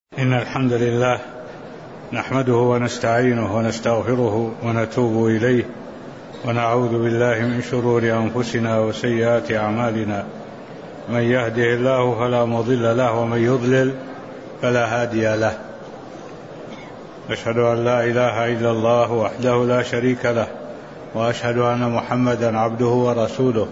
إن الحمد لله نحمده ونستعينه ونستغفره ونتوب إليه ونعوذ بالله من شرور أنفسنا وسيئات أعمالنا. من يهده الله فلا مضل له ومن يضلل فلا هادي له. أشهد أن لا إله إلا الله وحده لا شريك له وأشهد أن محمدا عبده ورسوله،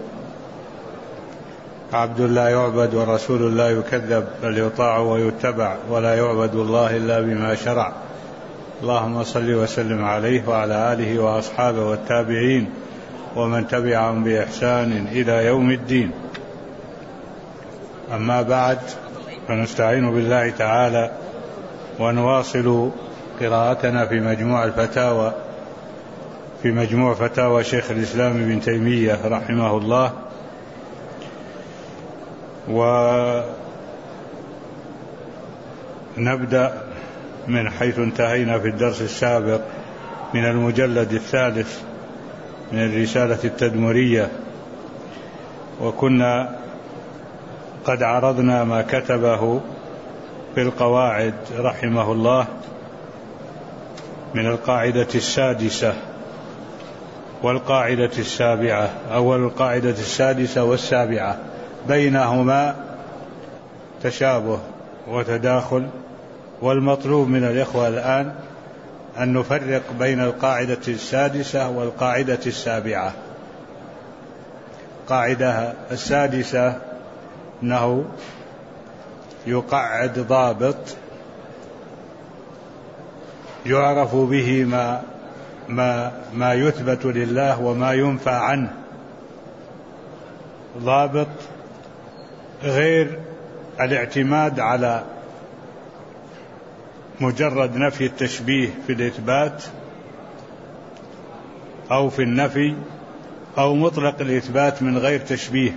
عبد لا يعبد ورسول لا يكذب، بل يطاع ويتبع، ولا يعبد الله إلا بما شرع. اللهم صل وسلم عليه وعلى آله وأصحابه والتابعين ومن تبعهم بإحسان إلى يوم الدين. أما بعد، فنستعين بالله تعالى ونواصل قراءتنا في مجموع فتاوى شيخ الإسلام ابن تيمية رحمه الله. ونبدأ من حيث انتهينا في الدرس السابق من المجلد الثالث من الرسالة التدمرية، وكنا قد عرضنا ما كتبه في القواعد رحمه الله من القاعدة السادسة والقاعدة السابعة. أول القاعدة السادسة والسابعة بينهما تشابه وتداخل، والمطلوب من الإخوة الآن أن نفرق بين القاعدة السادسة والقاعدة السابعة. القاعدة السادسة أنه يقعد ضابط يعرف به ما يثبت لله وما ينفى عنه، ضابط غير الاعتماد على مجرد نفي التشبيه في الإثبات أو في النفي أو مطلق الإثبات من غير تشبيه.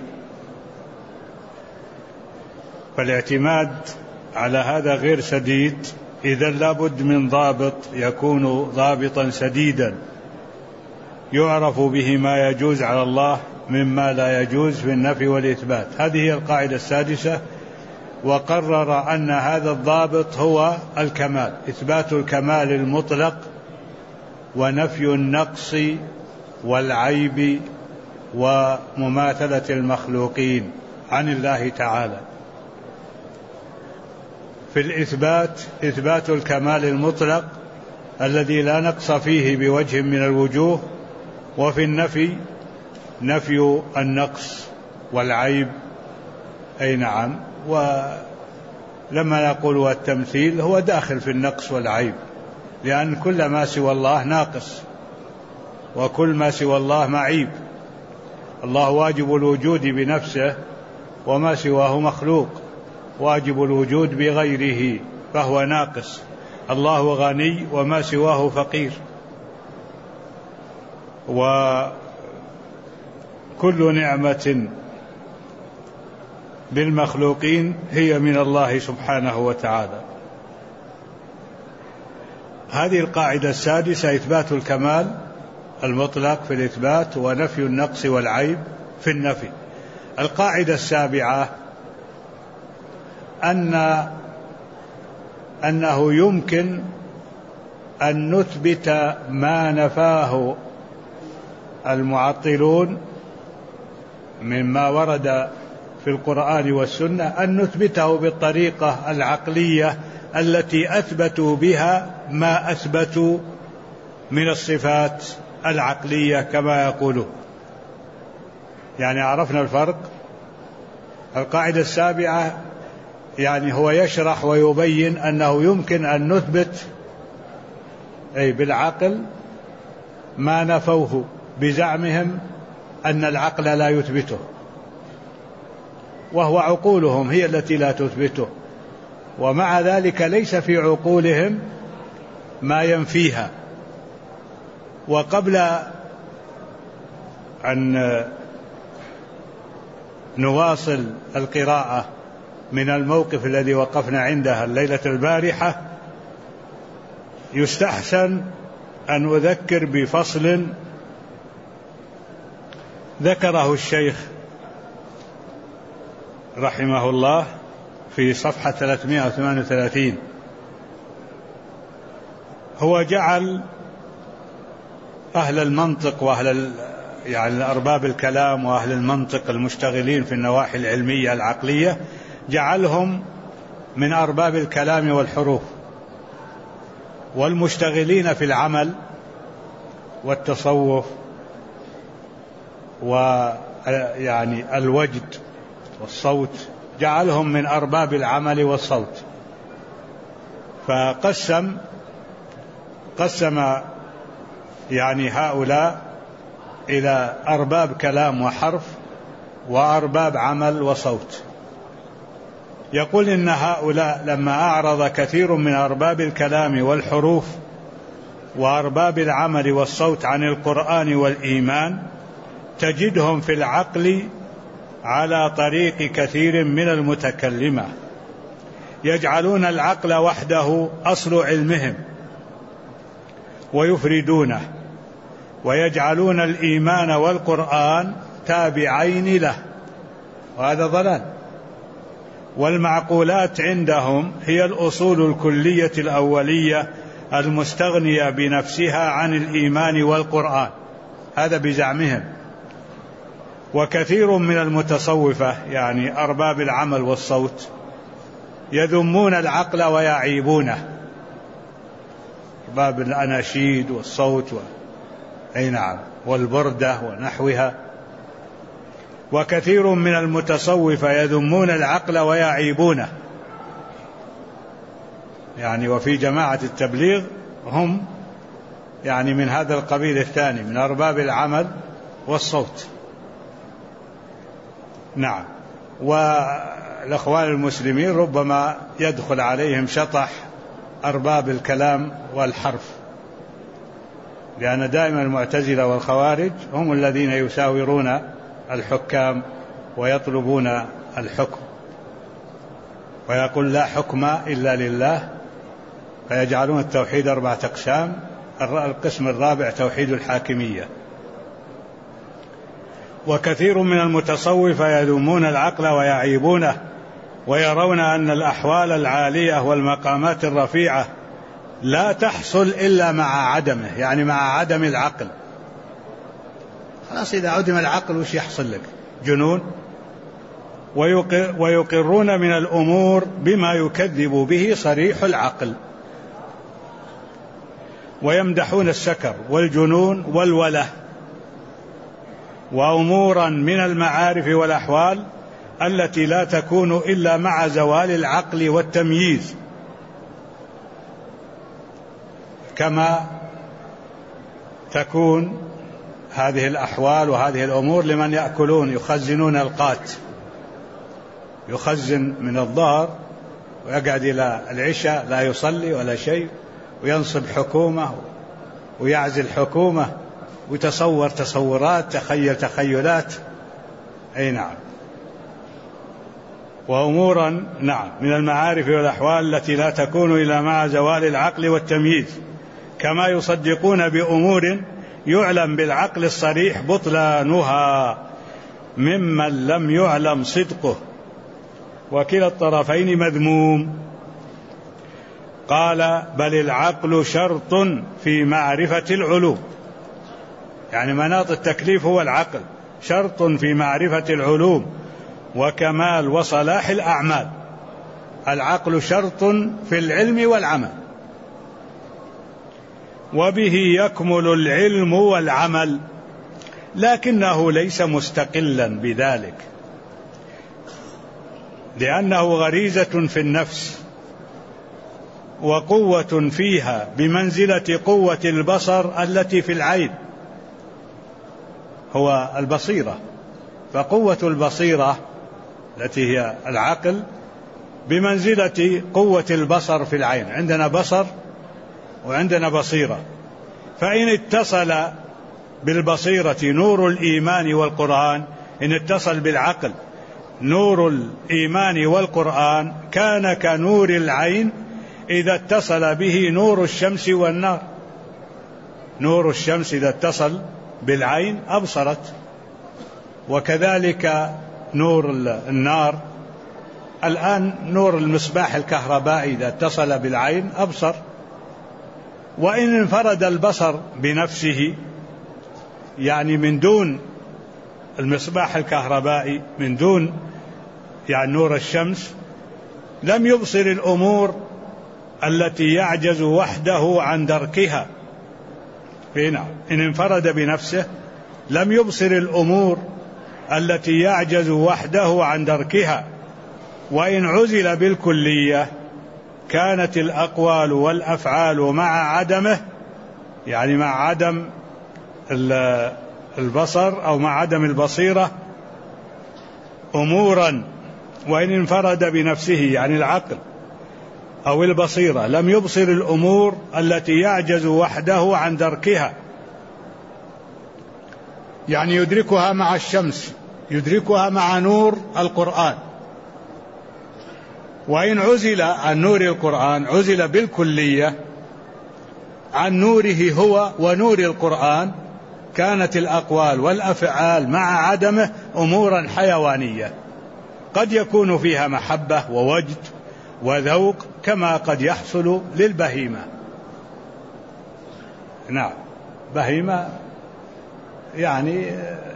فالاعتماد على هذا غير سديد، إذن لابد من ضابط يكون ضابطا سديدا يعرف به ما يجوز على الله مما لا يجوز في النفي والإثبات. هذه هي القاعدة السادسة. وقرر أن هذا الضابط هو الكمال، إثبات الكمال المطلق ونفي النقص والعيب ومماثلة المخلوقين عن الله تعالى. في الإثبات إثبات الكمال المطلق الذي لا نقص فيه بوجه من الوجوه، وفي النفي نفي النقص والعيب. أي نعم، ولما نقول التمثيل هو داخل في النقص والعيب، لأن كل ما سوى الله ناقص وكل ما سوى الله معيب. الله واجب الوجود بنفسه، وما سواه مخلوق واجب الوجود بغيره فهو ناقص. الله غني وما سواه فقير، وكل نعمة بالمخلوقين هي من الله سبحانه وتعالى. هذه القاعدة السادسة إثبات الكمال المطلق في الإثبات ونفي النقص والعيب في النفي. القاعدة السابعة أنه يمكن أن نثبت ما نفاه المعطلون مما ورد في القرآن والسنة، أن نثبته بالطريقة العقلية التي أثبتوا بها ما أثبتوا من الصفات العقلية كما يقولون. يعني عرفنا الفرق. القاعدة السابعة يعني هو يشرح ويبين أنه يمكن أن نثبت بالعقل ما نفوه بزعمهم أن العقل لا يثبته، وهو عقولهم هي التي لا تثبته، ومع ذلك ليس في عقولهم ما ينفيها. وقبل أن نواصل القراءة من الموقف الذي وقفنا عنده الليلة البارحة، يستحسن أن أذكر بفصل ذكره الشيخ رحمه الله في صفحة 338 هو جعل أهل المنطق وأهل يعني أرباب الكلام وأهل المنطق المشتغلين في النواحي العلمية العقلية جعلهم من أرباب الكلام والحروف، والمشتغلين في العمل والتصوف ويعني الوجد والصوت جعلهم من أرباب العمل والصوت. فقسم يعني هؤلاء إلى أرباب كلام وحرف وأرباب عمل وصوت. يقول إن هؤلاء لما أعرض كثير من أرباب الكلام والحروف وأرباب العمل والصوت عن القرآن والإيمان تجدهم في العقل على طريق كثير من المتكلمة، يجعلون العقل وحده أصل علمهم ويفردونه، ويجعلون الإيمان والقرآن تابعين له، وهذا ضلال. والمعقولات عندهم هي الأصول الكلية الأولية المستغنية بنفسها عن الإيمان والقرآن، هذا بزعمهم. وكثير من المتصوفة يعني أرباب العمل والصوت يذمون العقل ويعيبونه، باب الأناشيد والصوت أي نعم والبردة ونحوها. وكثير من المتصوفة يذمون العقل ويعيبونه، يعني وفي جماعة التبليغ هم يعني من هذا القبيل الثاني من أرباب العمل والصوت. نعم. والأخوان المسلمين ربما يدخل عليهم شطح أرباب الكلام والحرف، لأن دائما المعتزلة والخوارج هم الذين يساورون الحكام ويطلبون الحكم، ويقول لا حكم إلا لله، فيجعلون التوحيد 4 أقسام، القسم الرابع توحيد الحاكمية. وكثير من المتصوفة يذمون العقل ويعيبونه، ويرون أن الأحوال العالية والمقامات الرفيعة لا تحصل إلا مع عدمه، يعني مع عدم العقل. خلاص إذا عدم العقل وش يحصل لك؟ جنون. ويقرون من الأمور بما يكذب به صريح العقل، ويمدحون السكر والجنون والوله، وأمورا من المعارف والأحوال التي لا تكون إلا مع زوال العقل والتمييز، كما تكون هذه الأحوال وهذه الأمور لمن يأكلون يخزنون القات، يخزن من الظهر ويقعد إلى العشاء لا يصلي ولا شيء، وينصب حكومة ويعزل حكومة ويتصور تصورات، تخيل تخيلات. أي نعم. وأمورا نعم من المعارف والأحوال التي لا تكون إلا مع زوال العقل والتمييز، كما يصدقون بأمور يعلم بالعقل الصريح بطلانها ممن لم يعلم صدقه، وكلا الطرفين مذموم. قال بل العقل شرط في معرفة العلوم، يعني مناط التكليف هو العقل، شرط في معرفة العلوم وكمال وصلاح الأعمال. العقل شرط في العلم والعمل، وبه يكمل العلم والعمل، لكنه ليس مستقلا بذلك، لأنه غريزة في النفس وقوة فيها بمنزلة قوة البصر التي في العين، هو البصيرة. فقوة البصيرة التي هي العقل بمنزلة قوة البصر في العين، عندنا بصر وعندنا بصيرة، فإن اتصل بالبصيرة نور الإيمان والقرآن، إن اتصل بالعقل نور الإيمان والقرآن كان كنور العين إذا اتصل به نور الشمس والنار. نور الشمس إذا اتصل بالعين أبصرت، وكذلك نور النار. الآن نور المصباح الكهربائي إذا اتصل بالعين أبصر. وإن انفرد البصر بنفسه، يعني من دون المصباح الكهربائي، من دون يعني نور الشمس، لم يبصر الأمور التي يعجز وحده عن دركها. هنا إن انفرد بنفسه لم يبصر الأمور التي يعجز وحده عن دركها، وإن عزل بالكلية كانت الأقوال والأفعال مع عدمه، يعني مع عدم البصر أو مع عدم البصيرة، أمورا. وإن انفرد بنفسه يعني العقل أو البصيرة لم يبصر الأمور التي يعجز وحده عن دركها، يعني يدركها مع الشمس، يدركها مع نور القرآن. وإن عزل عن نور القرآن، عزل بالكلية عن نوره هو ونور القرآن، كانت الأقوال والأفعال مع عدمه أمورا حيوانية، قد يكون فيها محبة ووجد وذوق كما قد يحصل للبهيمة. نعم، بهيمة يعني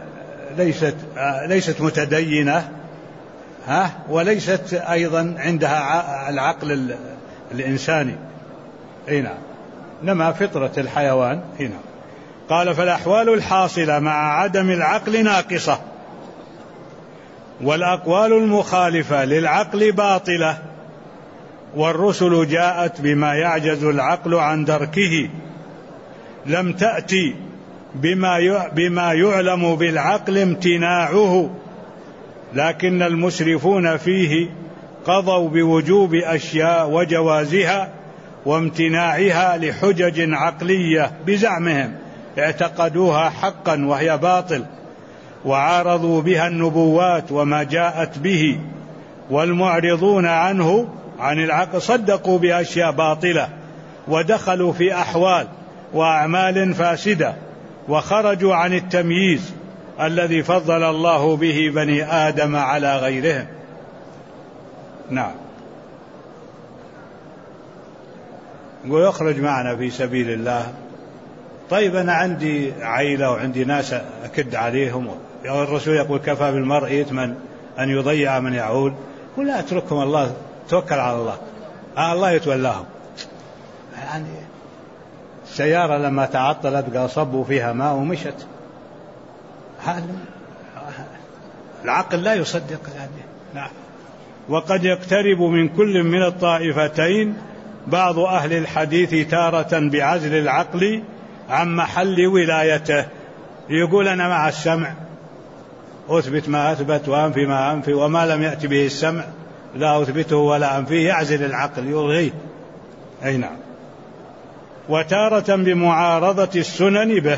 ليست متدينة، وليست أيضا عندها العقل الإنساني. نعم، إنما فطرة الحيوان. هنا قال: فالأحوال الحاصلة مع عدم العقل ناقصة، والأقوال المخالفة للعقل باطلة، والرسل جاءت بما يعجز العقل عن دركه، لم تأتي بما يعلم بالعقل امتناعه، لكن المسرفون فيه قضوا بوجوب أشياء وجوازها وامتناعها لحجج عقلية بزعمهم اعتقدوها حقا وهي باطل، وعارضوا بها النبوات وما جاءت به، والمعرضون عنه عن العقل صدقوا بأشياء باطلة، ودخلوا في أحوال وأعمال فاسدة، وخرجوا عن التمييز الذي فضل الله به بني آدم على غيرهم. نعم، يقول: يخرج معنا في سبيل الله. طيب أنا عندي عائلة وعندي ناس أكد عليهم، الرسول يقول: كفى بالمرء إثما أن يضيع من يعول. يقول: لا، اتركهم، الله، توكل على الله، الله يتولاهم. يعني السيارة لما تعطلت قال صبوا فيها ماء ومشت. العقل لا يصدق هذه. نعم. وقد يقترب من كل من الطائفتين بعض أهل الحديث تارة بعزل العقل عن محل ولايته. يقول: أنا مع السمع أثبت ما أثبت وأنفي ما أنفي، وما لم يأتي به السمع لا أثبته ولا أنفيه، يعزل العقل يلغيه. أي نعم. وتارة بمعارضة السنن به،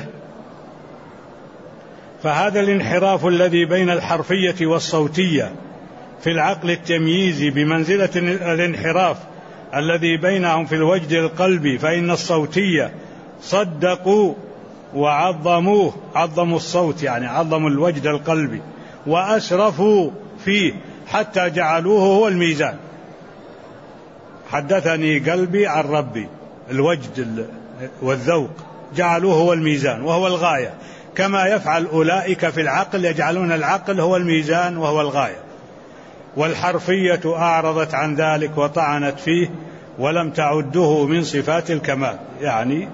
فهذا الانحراف الذي بين الحرفية والصوتية في العقل التمييزي بمنزلة الانحراف الذي بينهم في الوجد القلبي، فإن الصوتية صدقوا وعظموه، عظموا الصوت يعني عظموا الوجد القلبي، وأسرفوا فيه حتى جعلوه هو الميزان. حدثني قلبي عن ربي، الوجد والذوق جعلوه هو الميزان وهو الغاية، كما يفعل أولئك في العقل، يجعلون العقل هو الميزان وهو الغاية. والحرفية أعرضت عن ذلك وطعنت فيه ولم تعده من صفات الكمال، يعني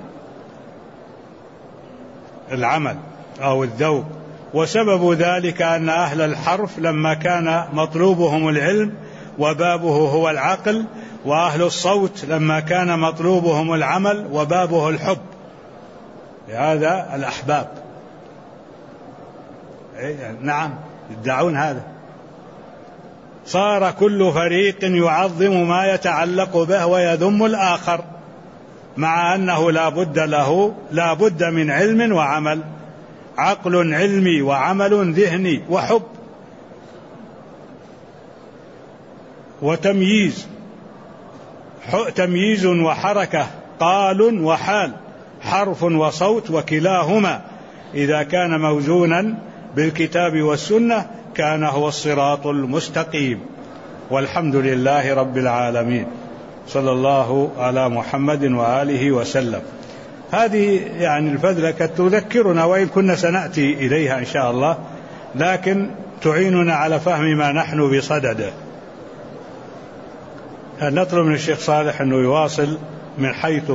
العمل أو الذوق. وسبب ذلك أن أهل الحرف لما كان مطلوبهم العلم وبابه هو العقل، وأهل الصوت لما كان مطلوبهم العمل وبابه الحب، هذا الأحباب. نعم، يدعون هذا. صار كل فريق يعظم ما يتعلق به ويذم الآخر، مع أنه لا بد من علم وعمل، عقل علمي وعمل ذهني وحب وتمييز، تمييز وحركة، قال وحال، حرف وصوت، وكلاهما إذا كان موزونا بالكتاب والسنة كان هو الصراط المستقيم. والحمد لله رب العالمين. صلى الله على محمد وآله وسلم. هذه يعني الفذلة تذكرنا، وإن كنا سنأتي إليها إن شاء الله، لكن تعيننا على فهم ما نحن بصدده. نطلب من الشيخ صالح أنه يواصل من حيث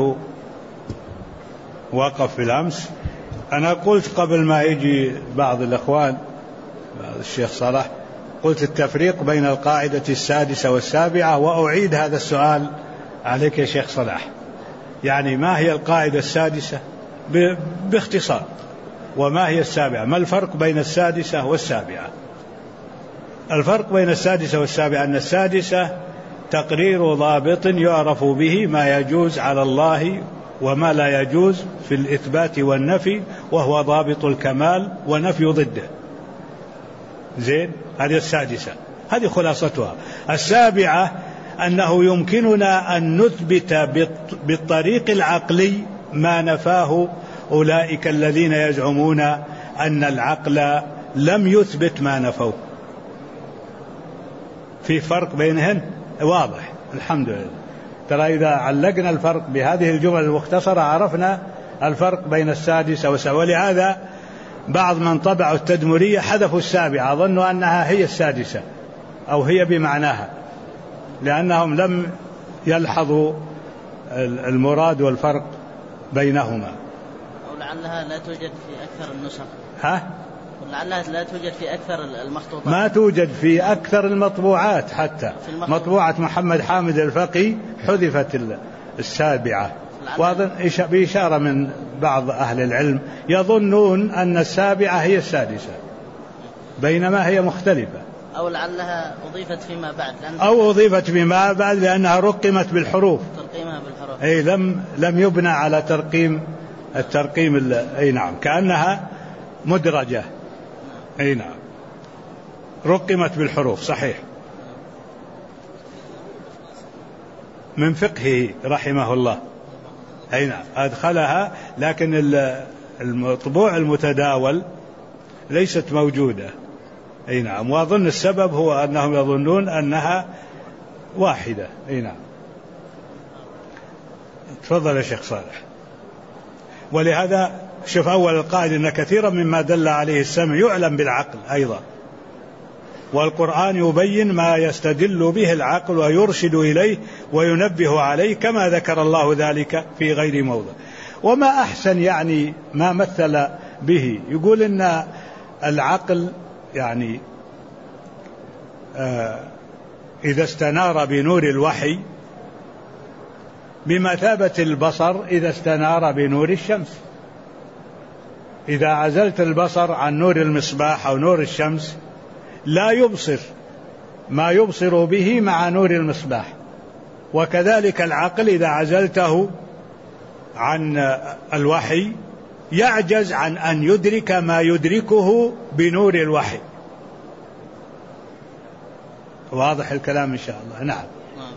وقف في الأمس. أنا قلت قبل ما يجي بعض الأخوان، بعض الشيخ صالح، قلت التفريق بين القاعدة 6 و7، وأعيد هذا السؤال عليك يا شيخ صلاح. يعني ما هي القاعدة 6 باختصار، وما هي 7؟ ما الفرق بين 6 و7؟ الفرق بين 6 و7 أن 6 تقرير ضابط يعرف به ما يجوز على الله وما لا يجوز في الإثبات والنفي، وهو ضابط الكمال ونفي ضده. زين، هذه 6، هذه خلاصتها. 7 أنه يمكننا أن نثبت بالطريق العقلي ما نفاه أولئك الذين يزعمون أن العقل لم يثبت ما نفوه. في فرق بينهن واضح الحمد لله. ترى إذا علقنا الفرق بهذه الجمل المختصرة عرفنا الفرق بين 6 و7. ولهذا بعض من طبعوا التدمرية حذفوا 7، ظنوا أنها هي 6 أو هي بمعناها، لأنهم لم يلحظوا المراد والفرق بينهما. أو لعلها لا توجد في أكثر النسخ. لعلها لا توجد في أكثر المخطوطات. ما توجد في أكثر المطبوعات، حتى مطبوعة محمد حامد الفقي حذفت 7. وأظن بإشارة من بعض أهل العلم يظنون أن 7 هي 6 بينما هي مختلفة. أو لعلها أضيفت فيما بعد، أو أضيفت فيما بعد لأنها رقمت بالحروف. ترقيمها بالحروف. أي لم يبنى على الترقيم. أي نعم، كأنها مدرجة. أي نعم، رقمت بالحروف صحيح. من فقهه رحمه الله. أي نعم، أدخلها، لكن المطبوع المتداول ليست موجودة. أي نعم، وأظن السبب هو أنهم يظنون أنها واحدة. أي نعم، تفضل يا شيخ صالح. ولهذا شوف أول القاعدة أن كثيرا مما دل عليه السمع يعلم بالعقل أيضا، والقرآن يبين ما يستدل به العقل ويرشد إليه وينبه عليه، كما ذكر الله ذلك في غير موضع. وما أحسن يعني ما مثل به، يقول إن العقل يعني إذا استنار بنور الوحي بمثابة البصر إذا استنار بنور الشمس. إذا عزلت البصر عن نور المصباح أو نور الشمس لا يبصر ما يبصر به مع نور المصباح. وكذلك العقل إذا عزلته عن الوحي يعجز عن أن يدرك ما يدركه بنور الوحي. واضح الكلام إن شاء الله. نعم.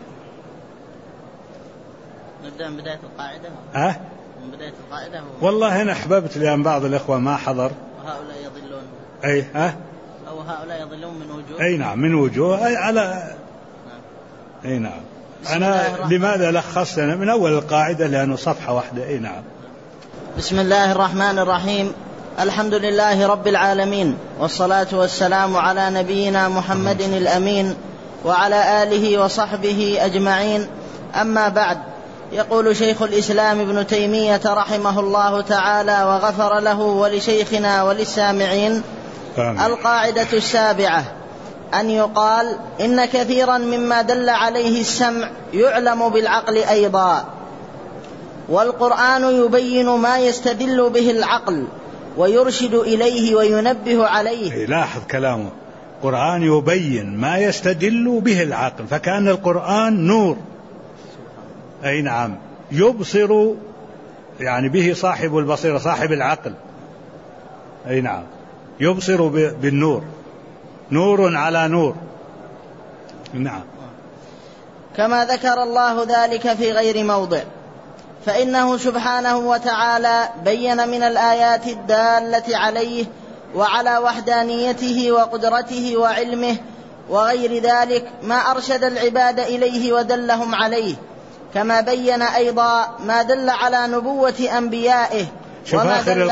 نبدأ من بداية القاعدة. من بداية القاعدة. والله أنا أحببت لأن بعض الإخوة ما حضر. وهؤلاء يضلون. أي أو هؤلاء يضلون من وجوه. أي نعم، من وجوه. أي على. أي نعم. أنا لماذا لخصنا من أول القاعدة؟ لأنه صفحة واحدة. أي نعم. بسم الله الرحمن الرحيم. الحمد لله رب العالمين، والصلاة والسلام على نبينا محمد الأمين وعلى آله وصحبه أجمعين. أما بعد، يقول شيخ الإسلام ابن تيمية رحمه الله تعالى وغفر له ولشيخنا وللسامعين: القاعدة 7 أن يقال إن كثيرا مما دل عليه السمع يعلم بالعقل أيضا، والقرآن يبين ما يستدل به العقل ويرشد إليه وينبه عليه. لاحظ كلامه، القرآن يبين ما يستدل به العقل، فكأن القرآن نور. أي نعم، يبصر يعني به صاحب البصيرة صاحب العقل. أي نعم، يبصر بالنور، نور على نور. نعم. كما ذكر الله ذلك في غير موضع، فإنه سبحانه وتعالى بين من الآيات الدالة عليه وعلى وحدانيته وقدرته وعلمه وغير ذلك ما أرشد العباد إليه ودلهم عليه، كما بين أيضا ما دل على نبوة أنبيائه. شوف آخر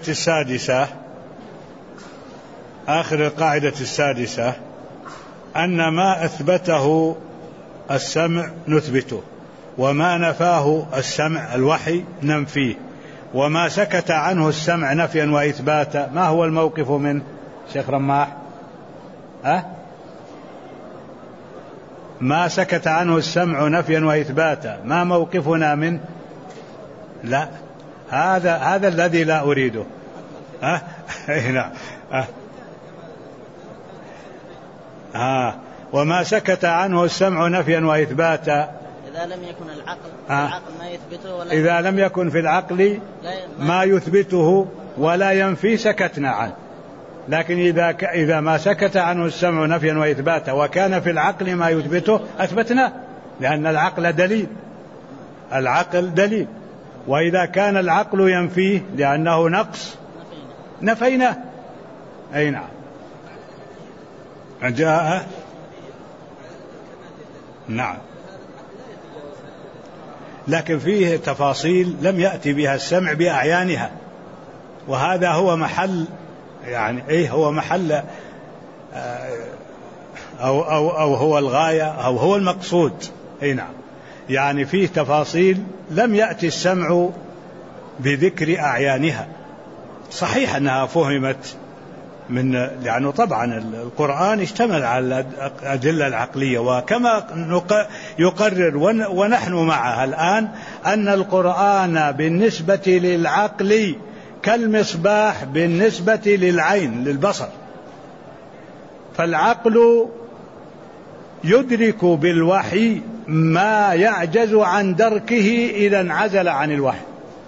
القاعدة السادسة أن ما أثبته السمع نثبته، وما نفاه السمع الوحي ننفيه، وما سكت عنه السمع نفيا وإثباتا. ما هو الموقف منه شيخ رماح؟ ما سكت عنه السمع نفيا وإثباتا، ما موقفنا منه؟ لا، هذا الذي لا أريده. وما سكت عنه السمع نفيا وإثباتا إذا لم يكن العقل ما يثبته ولا إذا لم يكن في العقل ما يثبته ولا ينفي سكتنا عنه. لكن إذا ما سكت عنه السمع نفيا وإثباتا وكان في العقل ما يثبته أثبتنا، لأن العقل دليل. وإذا كان العقل ينفيه لأنه نقص نفينا. أي نعم. جاء نعم، لكن فيه تفاصيل لم يأتي بها السمع بأعيانها، وهذا هو محل هو محل أو هو الغاية أو هو المقصود. أي نعم، يعني فيه تفاصيل لم يأتي السمع بذكر أعيانها. صحيح أنها فهمت لأنه طبعا القرآن اشتمل على الأدلة العقلية، وكما يقرر ونحن معها الآن أن القرآن بالنسبة للعقل كالمصباح بالنسبة للعين للبصر. فالعقل يدرك بالوحي ما يعجز عن دركه إذا انعزل عن الوحي،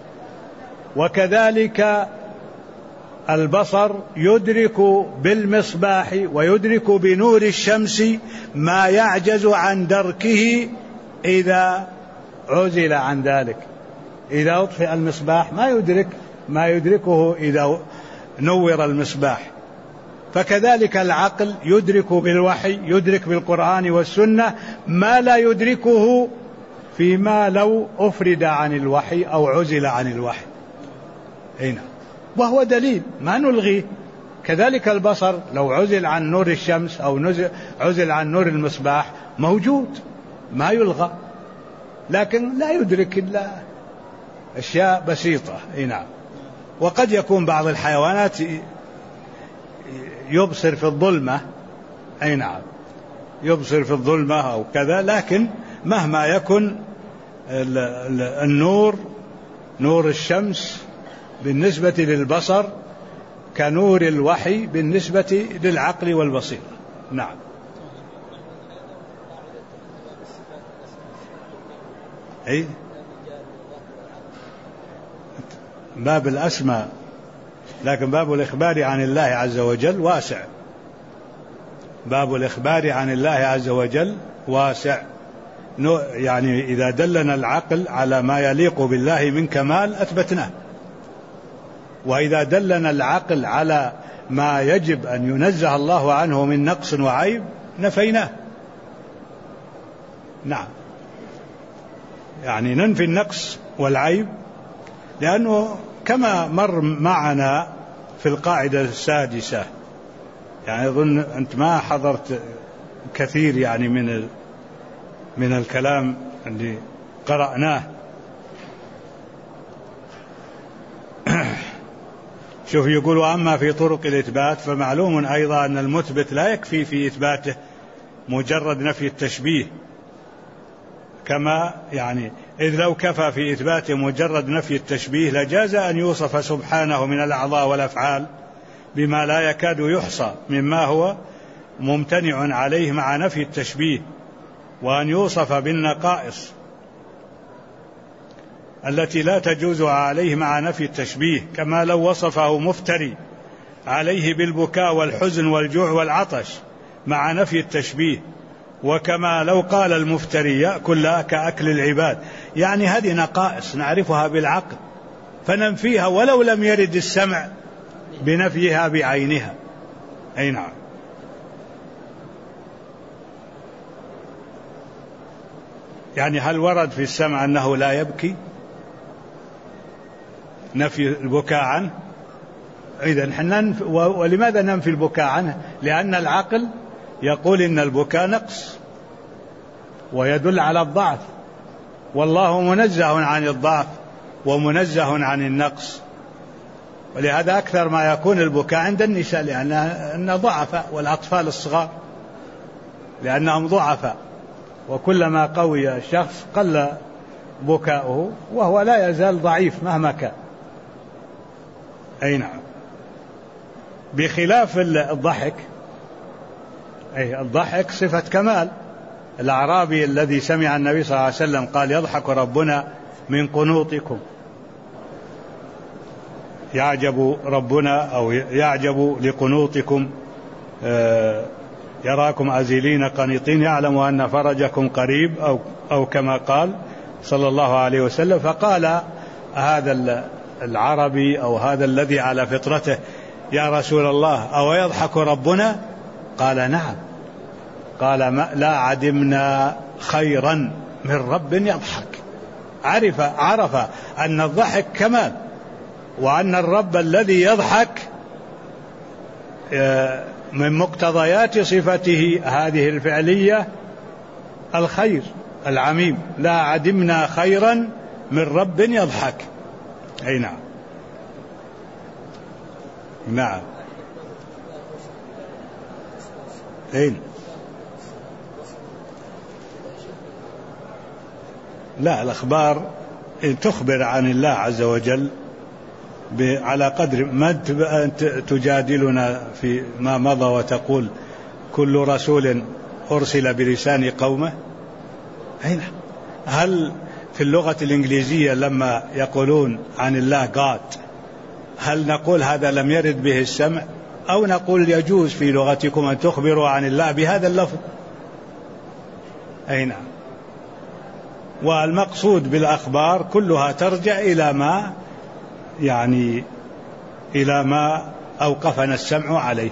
وكذلك البصر يدرك بالمصباح ويدرك بنور الشمس ما يعجز عن دركه إذا عزل عن ذلك. إذا أطفئ المصباح ما يدركه إذا نور المصباح. فكذلك العقل يدرك بالوحي، يدرك بالقرآن والسنة ما لا يدركه فيما لو أفرد عن الوحي أو عزل عن الوحي. هنا وهو دليل ما نلغيه. كذلك البصر لو عزل عن نور الشمس أو عزل عن نور المصباح موجود ما يلغى، لكن لا يدرك إلا أشياء بسيطة. نعم. وقد يكون بعض الحيوانات يبصر في الظلمة، أي نعم، يبصر في الظلمة أو كذا، لكن مهما يكن النور، نور الشمس بالنسبة للبصر كنور الوحي بالنسبة للعقل والبصيرة. نعم. أي باب الأسماء، لكن باب الإخبار عن الله عز وجل واسع. باب الإخبار عن الله عز وجل واسع، يعني إذا دلنا العقل على ما يليق بالله من كمال أثبتناه، وإذا دلنا العقل على ما يجب أن ينزه الله عنه من نقص وعيب نفيناه. نعم، يعني ننفي النقص والعيب، لأنه كما مر معنا في القاعدة السادسة، يعني أظن أنت ما حضرت كثير يعني من الكلام اللي قرأناه. شوف يقول: وأما في طرق الإثبات فمعلوم أيضا أن المثبت لا يكفي في إثباته مجرد نفي التشبيه، كما يعني إذ لو كفى في إثباته مجرد نفي التشبيه لجاز أن يوصف سبحانه من الأعضاء والأفعال بما لا يكاد يحصى مما هو ممتنع عليه مع نفي التشبيه، وأن يوصف بالنقائص التي لا تجوز عليه مع نفي التشبيه، كما لو وصفه مفتري عليه بالبكاء والحزن والجوع والعطش مع نفي التشبيه، وكما لو قال المفتري يأكل لا كأكل العباد. يعني هذه نقائص نعرفها بالعقل فننفيها ولو لم يرد السمع بنفيها بعينها. أي نعم. يعني هل ورد في السمع أنه لا يبكي؟ نفي البكاء عنه. إذن حنا ولماذا ننفي البكاء عنه؟ لأن العقل يقول إن البكاء نقص ويدل على الضعف، والله منزه عن الضعف ومنزه عن النقص، ولهذا أكثر ما يكون البكاء عند النساء لأنها ضعفاء، والأطفال الصغار لأنهم ضعفاء، وكلما قوي الشخص قل بكاؤه وهو لا يزال ضعيف مهما كان. أي نعم. بخلاف الضحك، أي الضحك صفة كمال. الأعرابي الذي سمع النبي صلى الله عليه وسلم قال يضحك ربنا من قنوطكم، يعجب ربنا أو يعجب لقنوطكم، يراكم أزلين قنيطين يعلم أن فرجكم قريب، أو كما قال صلى الله عليه وسلم. فقال هذا العربي أو هذا الذي على فطرته يا رسول الله أو يضحك ربنا؟ قال نعم. قال لا عدمنا خيرا من رب يضحك. عرف أن الضحك كمال، وأن الرب الذي يضحك من مقتضيات صفته هذه الفعلية الخير العميم. لا عدمنا خيرا من رب يضحك. أي نعم. نعم. أين؟ لا، الأخبار تخبر عن الله عز وجل على قدر ما تجادلنا في ما مضى وتقول كل رسول أرسل بلسان قومه. أين؟ هل في اللغة الإنجليزية لما يقولون عن الله God هل نقول هذا لم يرد به السمع، أو نقول يجوز في لغتكم أن تخبروا عن الله بهذا اللفظ؟ أي نعم. والمقصود بالأخبار كلها ترجع إلى ما أوقفنا السمع عليه.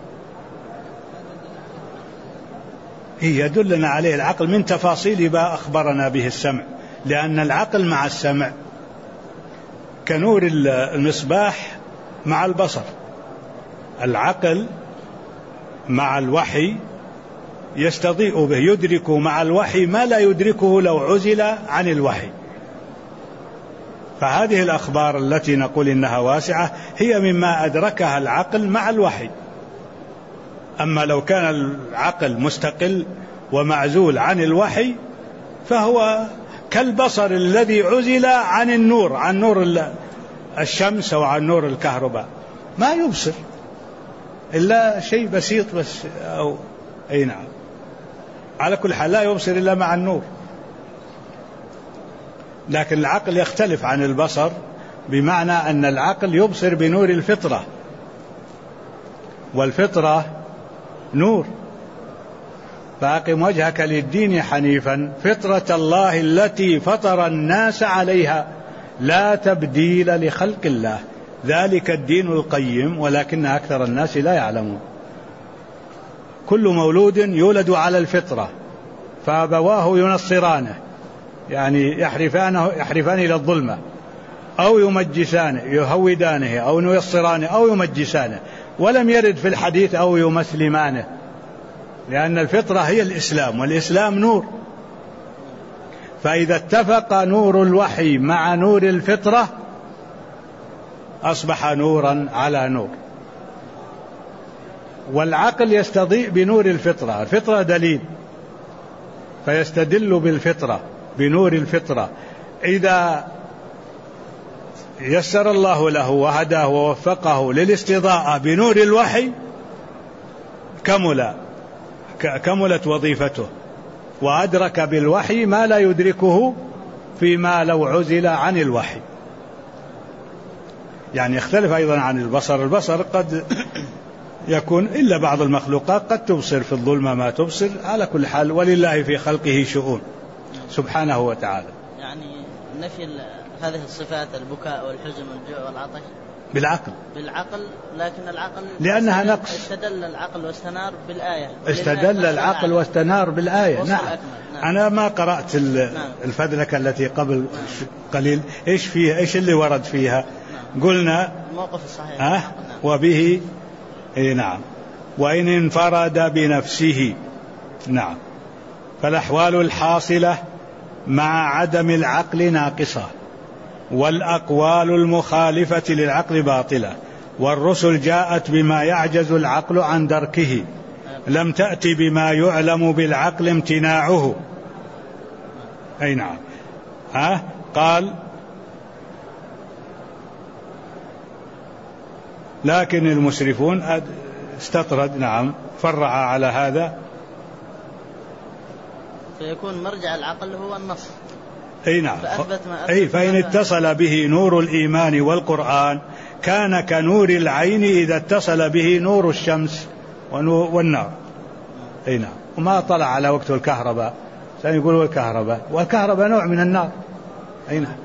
يدلنا عليه العقل من تفاصيل ما أخبرنا به السمع، لأن العقل مع السمع كنور المصباح مع البصر. العقل مع الوحي يستضيء به، يدرك مع الوحي ما لا يدركه لو عزل عن الوحي. فهذه الأخبار التي نقول إنها واسعة هي مما أدركها العقل مع الوحي. أما لو كان العقل مستقل ومعزول عن الوحي فهو كالبصر الذي عزل عن النور، عن نور الشمس أو عن نور الكهرباء، ما يبصر إلا شيء بسيط بس أي نعم. على كل حال لا يبصر إلا مع النور. لكن العقل يختلف عن البصر، بمعنى أن العقل يبصر بنور الفطرة، والفطرة نور. فأقم وجهك للدين حنيفا فطرة الله التي فطر الناس عليها لا تبديل لخلق الله ذلك الدين القيم ولكن أكثر الناس لا يعلمون. كل مولود يولد على الفطرة، فأبواه ينصرانه يعني يحرفان إلى الظلمة، أو يمجسانه يهودانه، أو ينصرانه، أو يمجسانه. ولم يرد في الحديث أو يمسلمانه، لأن الفطرة هي الإسلام، والإسلام نور. فإذا اتفق نور الوحي مع نور الفطرة أصبح نورا على نور. والعقل يستضيء بنور الفطرة، الفطرة دليل، فيستدل بالفطرة بنور الفطرة. إذا يسر الله له وهداه ووفقه للاستضاءة بنور الوحي كملت وظيفته، وأدرك بالوحي ما لا يدركه فيما لو عزل عن الوحي. يعني يختلف أيضا عن البصر. البصر قد يكون إلا بعض المخلوقات قد تبصر في الظلمة ما تبصر. على كل حال ولله في خلقه شؤون سبحانه وتعالى. يعني نفي هذه الصفات البكاء والحزن والجوع والعطش بالعقل لكن العقل لأنها نقص. استدل العقل واستنار بالآية. استدل العقل واستنار بالآية. نعم. أنا ما قرأت الفدلكة التي قبل قليل إيش فيها، إيش اللي ورد فيها. قلنا الموقف الصحيح. وبه نعم وإن انفرد بنفسه. نعم. فالأحوال الحاصلة مع عدم العقل ناقصة، والأقوال المخالفة للعقل باطلة، والرسل جاءت بما يعجز العقل عن دركه، لم تأتي بما يعلم بالعقل امتناعه. أي نعم. قال لكن المسرفون استطرد. نعم. فرع على هذا فيكون مرجع العقل هو النص. أي نعم. فإن اتصل به نور الإيمان والقرآن كان كنور العين إذا اتصل به نور الشمس والنار. أي نعم. وما طلع على وقت الكهرباء، سيقولوا الكهرباء، والكهرباء نوع من النار. أي نعم.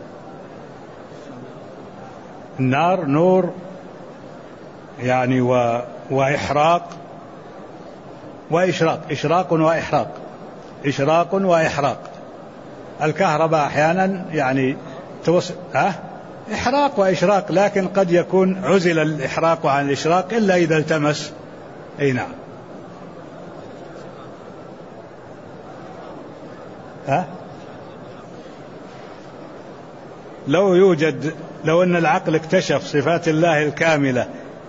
النار نور يعني وإحراق وإشراق، إشراق وإحراق، إشراق وإحراق. الكهرباء أحيانا يعني إحراق وإشراق، لكن قد يكون عزل الإحراق عن الإشراق إلا إذا التمس. أي نعم. لو أن العقل اكتشف صفات الله الكاملة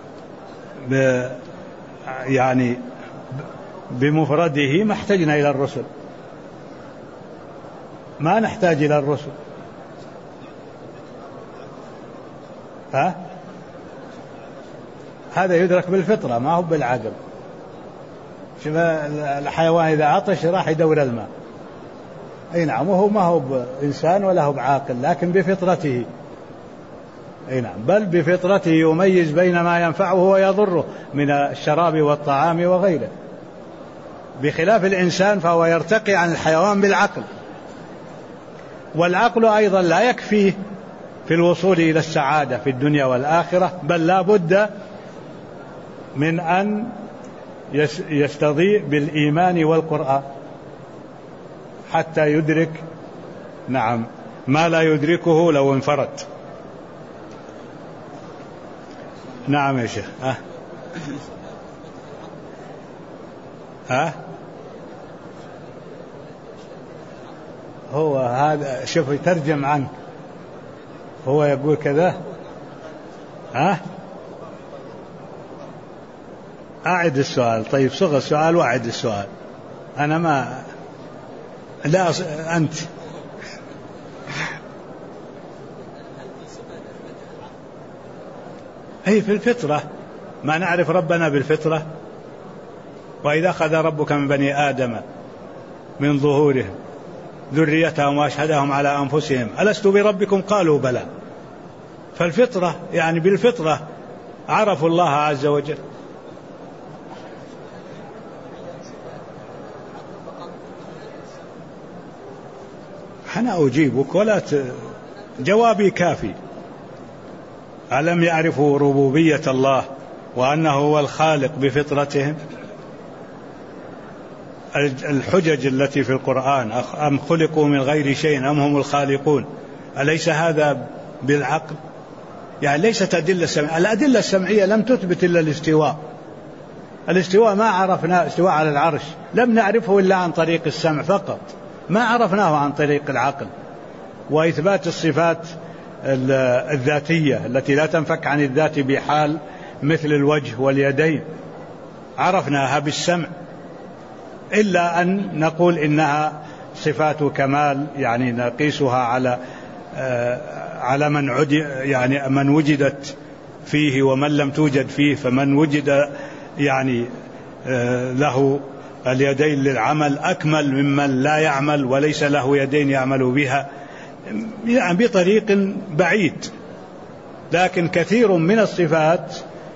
يعني بمفرده ما احتجنا إلى الرسل، ما نحتاج إلى الرسل. هذا يدرك بالفطرة ما هو بالعقل. شوف الحيوان إذا عطش راح يدور الماء. أي نعم. وهو ما هو بإنسان ولا هو بعاقل، لكن بفطرته. أي نعم. بل بفطرته يميز بين ما ينفعه ويضره من الشراب والطعام وغيره، بخلاف الإنسان فهو يرتقي عن الحيوان بالعقل. والعقل أيضا لا يكفيه في الوصول إلى السعادة في الدنيا والآخرة، بل لا بد من أن يستضيء بالإيمان والقرآن حتى يدرك نعم ما لا يدركه لو انفرد. نعم يا شيخ. هو هذا شوف يترجم عنه، هو يقول كذا. أعد السؤال. طيب صغ السؤال وأعد السؤال. أنا ما لا أنت هي في الفطرة، ما نعرف ربنا بالفطرة. وإذا أخذ ربك من بني آدم من ظهورهم ذريتهم وأشهدهم على أنفسهم ألست بربكم قالوا بلى. فالفطرة يعني بالفطرة عرفوا الله عز وجل. أنا أجيبك ولا جوابي كافي. ألم يعرفوا ربوبية الله وأنه هو الخالق بفطرتهم؟ الحجج التي في القرآن أم خلقوا من غير شيء أم هم الخالقون، أليس هذا بالعقل؟ يعني ليست أدلة سمعية. الأدلة السمعية لم تثبت إلا الاستواء. الاستواء ما عرفنا استواء على العرش، لم نعرفه إلا عن طريق السمع فقط، ما عرفناه عن طريق العقل. وإثبات الصفات الذاتية التي لا تنفك عن الذات بحال مثل الوجه واليدين عرفناها بالسمع، إلا أن نقول إنها صفات كمال يعني نقيسها على من وجدت فيه ومن لم توجد فيه. فمن وجد يعني له اليدين للعمل أكمل ممن لا يعمل وليس له يدين يعمل بها، يعني بطريق بعيد. لكن كثير من الصفات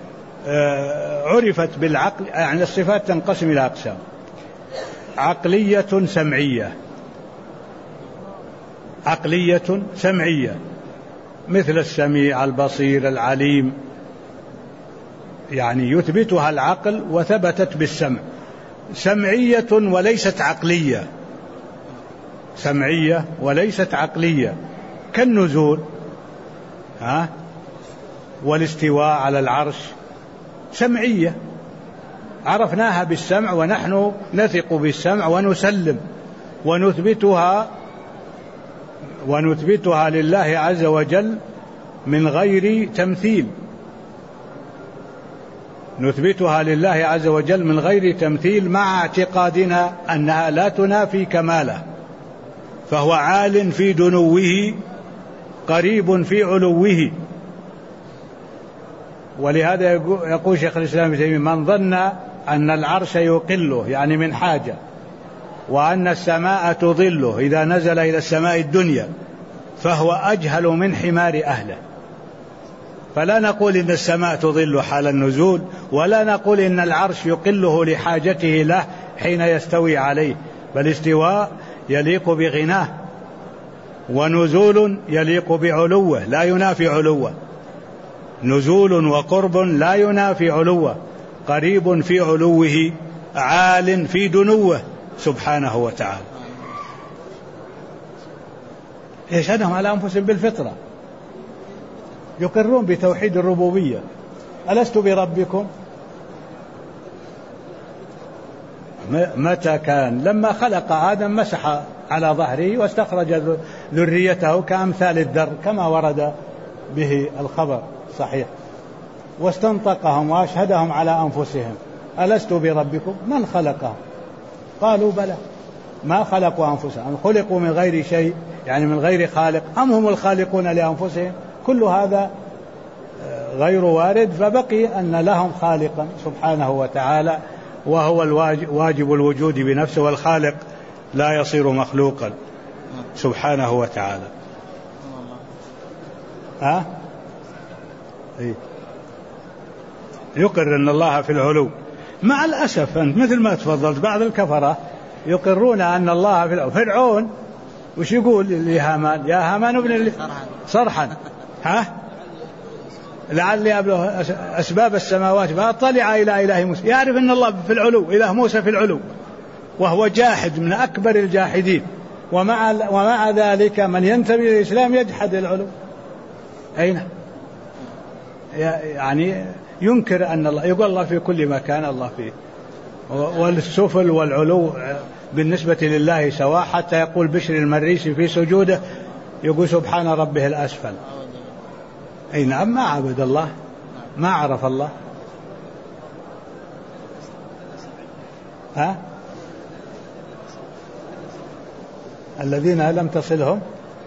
عرفت بالعقل. يعني الصفات تنقسم إلى أقسام: عقلية سمعية، عقلية سمعية. مثل السميع البصير العليم، يعني يثبتها العقل وثبتت بالسمع، سمعية وليست عقلية، سمعية وليست عقلية، كالنزول والاستواء على العرش، سمعية عرفناها بالسمع، ونحن نثق بالسمع ونسلم ونثبتها لله عز وجل من غير تمثيل، نثبتها لله عز وجل من غير تمثيل، مع اعتقادنا أنها لا تنافي كماله، فهو عال في دنوه قريب في علوه. ولهذا يقول شيخ الإسلام ابن تيمية: من ظن أن العرش يقله يعني من حاجة، وأن السماء تظله إذا نزل إلى السماء الدنيا، فهو أجهل من حمار أهله. فلا نقول إن السماء تظل حال النزول، ولا نقول إن العرش يقله لحاجته له حين يستوي عليه، بل استواء يليق بغناه، ونزول يليق بعلوه لا ينافي علوه، نزول وقرب لا ينافي علوه، قريب في علوه، عال في دنوه سبحانه وتعالى. يشهدهم على أنفسهم بالفطرة، يقرون بتوحيد الربوبية: ألست بربكم؟ متى كان؟ لما خلق آدم مسح على ظهره واستخرج ذريته كأمثال الذر، كما ورد به الخبر صحيح، واستنطقهم وأشهدهم على أنفسهم: ألست بربكم؟ من خلقهم؟ قالوا بلى. ما خلقوا أنفسهم، خلقوا من غير شيء، يعني من غير خالق، أم هم الخالقون لأنفسهم؟ كل هذا غير وارد، فبقي أن لهم خالقا سبحانه وتعالى، وهو الواجب الوجود بنفسه، والخالق لا يصير مخلوقا سبحانه وتعالى. يقر أن الله في العلو. مع الأسف أنت مثل ما تفضلت، بعض الكفرة يقرون أن الله في العلو. فرعون وش يقول لهامان؟ يا هامان ابن لي صرحا لعلي أبلغ أسباب السماوات فأطلع إلى إله موسى. يعرف أن الله في العلو، إله موسى في العلو، وهو جاحد من أكبر الجاحدين، ومع ذلك من ينتمي للإسلام يجحد العلو. أين يعني ينكر أن الله، يقول الله في كل مكان، الله فيه، والسفل والعلو بالنسبة لله سواء، حتى يقول بشر المريسي في سجوده يقول سبحان ربه الأسفل. أي نعم، ما عبد الله، ما عرف الله. الذين لم تصلهم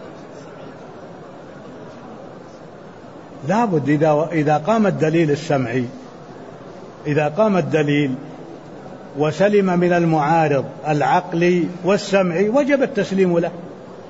لابد إذا قام الدليل السمعي، إذا قام الدليل وسلم من المعارض العقلي والسمعي، وجب التسليم له.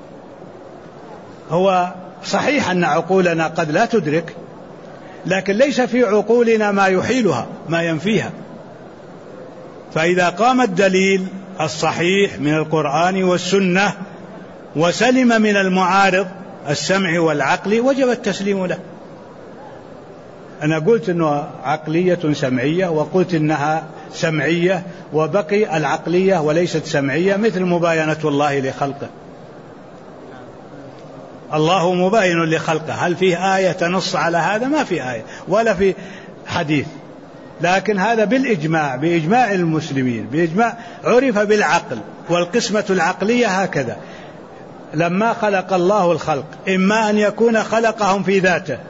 هو صحيح أن عقولنا قد لا تدرك، لكن ليس في عقولنا ما يحيلها، ما ينفيها. فإذا قام الدليل الصحيح من القرآن والسنة وسلم من المعارض السمعي والعقلي، وجب التسليم له. أنا قلت أنه عقلية سمعية، وقلت أنها سمعية، وبقي العقلية وليست سمعية، مثل مباينة الله لخلقه. الله مباين لخلقه، هل فيه آية تنص على هذا؟ ما في آية ولا في حديث، لكن هذا بالإجماع، بإجماع المسلمين، بإجماع عرف بالعقل، والقسمة العقلية هكذا. لما خلق الله الخلق، إما أن يكون خلقهم في ذاته،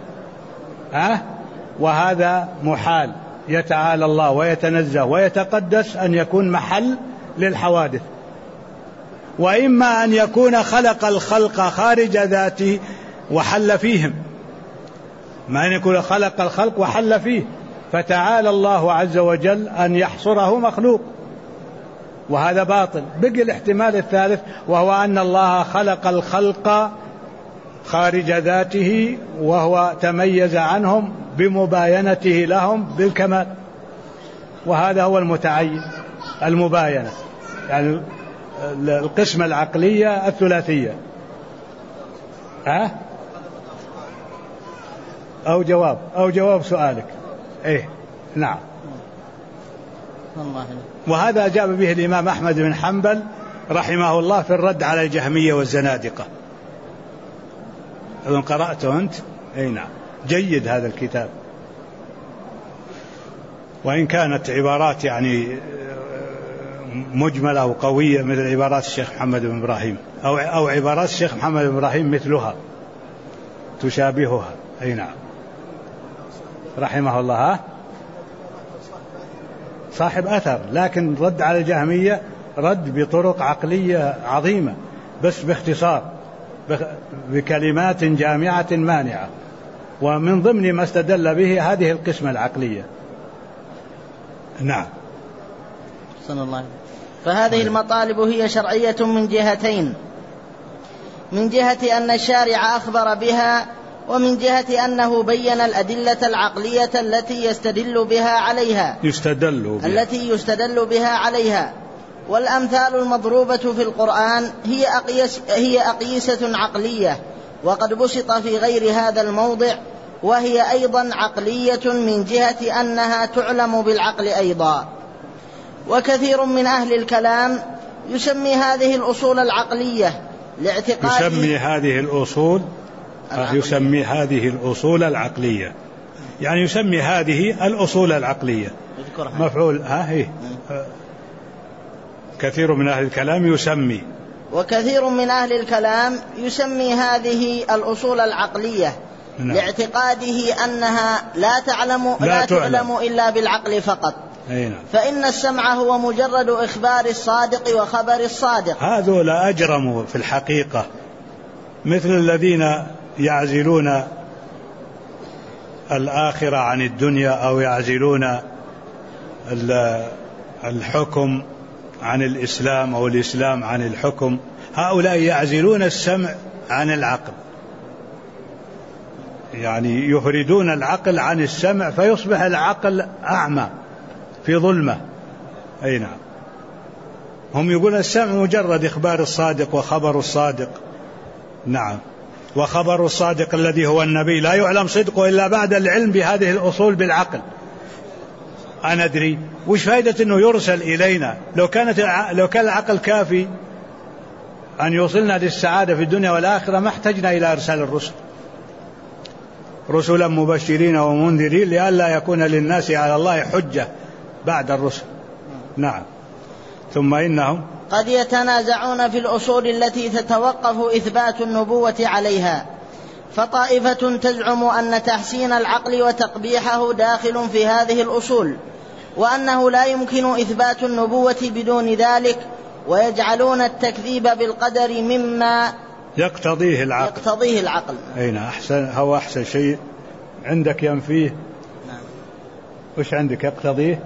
وهذا محال، يتعالى الله ويتنزه ويتقدس أن يكون محل للحوادث، وإما أن يكون خلق الخلق خارج ذاته وحل فيهم، ما أن يكون خلق الخلق وحل فيه، فتعالى الله عز وجل أن يحصره مخلوق، وهذا باطل. بقي الاحتمال الثالث، وهو أن الله خلق الخلق خارج ذاته، وهو تميز عنهم بمباينته لهم بالكمال، وهذا هو المتعين، المباينة، يعني القسمة العقلية الثلاثية. أو جواب سؤالك. إيه نعم. وهذا أجاب به الإمام أحمد بن حنبل رحمه الله في الرد على الجهمية والزنادقة. أظن قرأته أنت؟ أي نعم، جيد هذا الكتاب، وإن كانت عبارات يعني مجملة وقوية مثل عبارات الشيخ محمد بن إبراهيم أو عبارات الشيخ محمد بن إبراهيم مثلها تشابهها. أي نعم رحمه الله. صاحب أثر، لكن رد على الجهمية رد بطرق عقلية عظيمة، بس باختصار بكلمات جامعة مانعة، ومن ضمن ما استدل به هذه القسمة العقلية. نعم. صلى الله عليه. فهذه المطالب هي شرعية من جهتين: من جهة أن الشارع أخبر بها، ومن جهة أنه بين الأدلة العقلية التي يستدل بها عليها. والأمثال المضروبة في القرآن هي أقيسة عقلية، وقد بسط في غير هذا الموضع، وهي أيضا عقلية من جهة أنها تعلم بالعقل أيضا. وكثير من أهل الكلام يسمي هذه الأصول العقلية لاعتقاد يسمي هذه الأصول العقلية، يعني يسمي هذه الأصول العقلية مفعول. كثير من أهل الكلام يسمي، وكثير من أهل الكلام يسمي هذه الأصول العقلية لاعتقاده أنها لا تعلم إلا بالعقل فقط. فإن السمع هو مجرد إخبار الصادق وخبر الصادق. هذول أجرموا في الحقيقة، مثل الذين يعزلون الآخرة عن الدنيا، أو يعزلون الحكم عن الإسلام أو الإسلام عن الحكم. هؤلاء يعزلون السمع عن العقل، يعني يفردون العقل عن السمع، فيصبح العقل أعمى في ظلمة. أي نعم. هم يقولون السمع مجرد إخبار الصادق وخبر الصادق. نعم. وخبر الصادق الذي هو النبي لا يعلم صدقه إلا بعد العلم بهذه الأصول بالعقل. أنا أدري وش فائدة أنه يرسل إلينا؟ لو كان العقل كافي أن يوصلنا للسعادة في الدنيا والآخرة ما احتجنا إلى إرسال الرسل، رسلا مبشرين ومنذرين لئلا يكون للناس على الله حجة بعد الرسل. نعم. ثم إنهم قد يتنازعون في الأصول التي تتوقف إثبات النبوة عليها، فطائفة تزعم أن تحسين العقل وتقبيحه داخل في هذه الأصول، وأنه لا يمكن إثبات النبوة بدون ذلك، ويجعلون التكذيب بالقدر مما يقتضيه العقل. أين هو أحسن شيء عندك ينفيه؟ نعم. وش عندك يقتضيه؟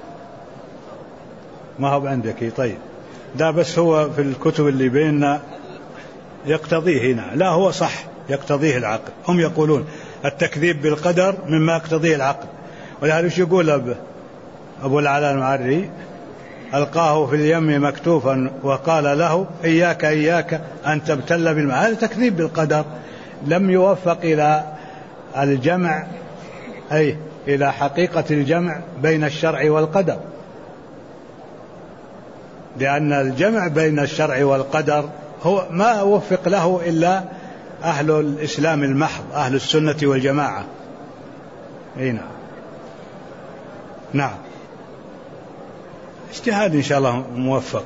ما هو عندك. طيب لا، بس هو في الكتب اللي بيننا يقتضيه هنا. لا، هو صح يقتضيه العقل. هم يقولون التكذيب بالقدر مما يقتضيه العقل. ولهذا وش يقول أبو العلاء المعري؟ ألقاه في اليم مكتوفا وقال له إياك أن تبتل بالماء. هذا تكذيب بالقدر، لم يوفق إلى الجمع، أي إلى حقيقة الجمع بين الشرع والقدر، لأن الجمع بين الشرع والقدر هو ما وفق له إلا أهل الإسلام المحض، أهل السنة والجماعة. هنا نعم، اجتهاد إن شاء الله موفق.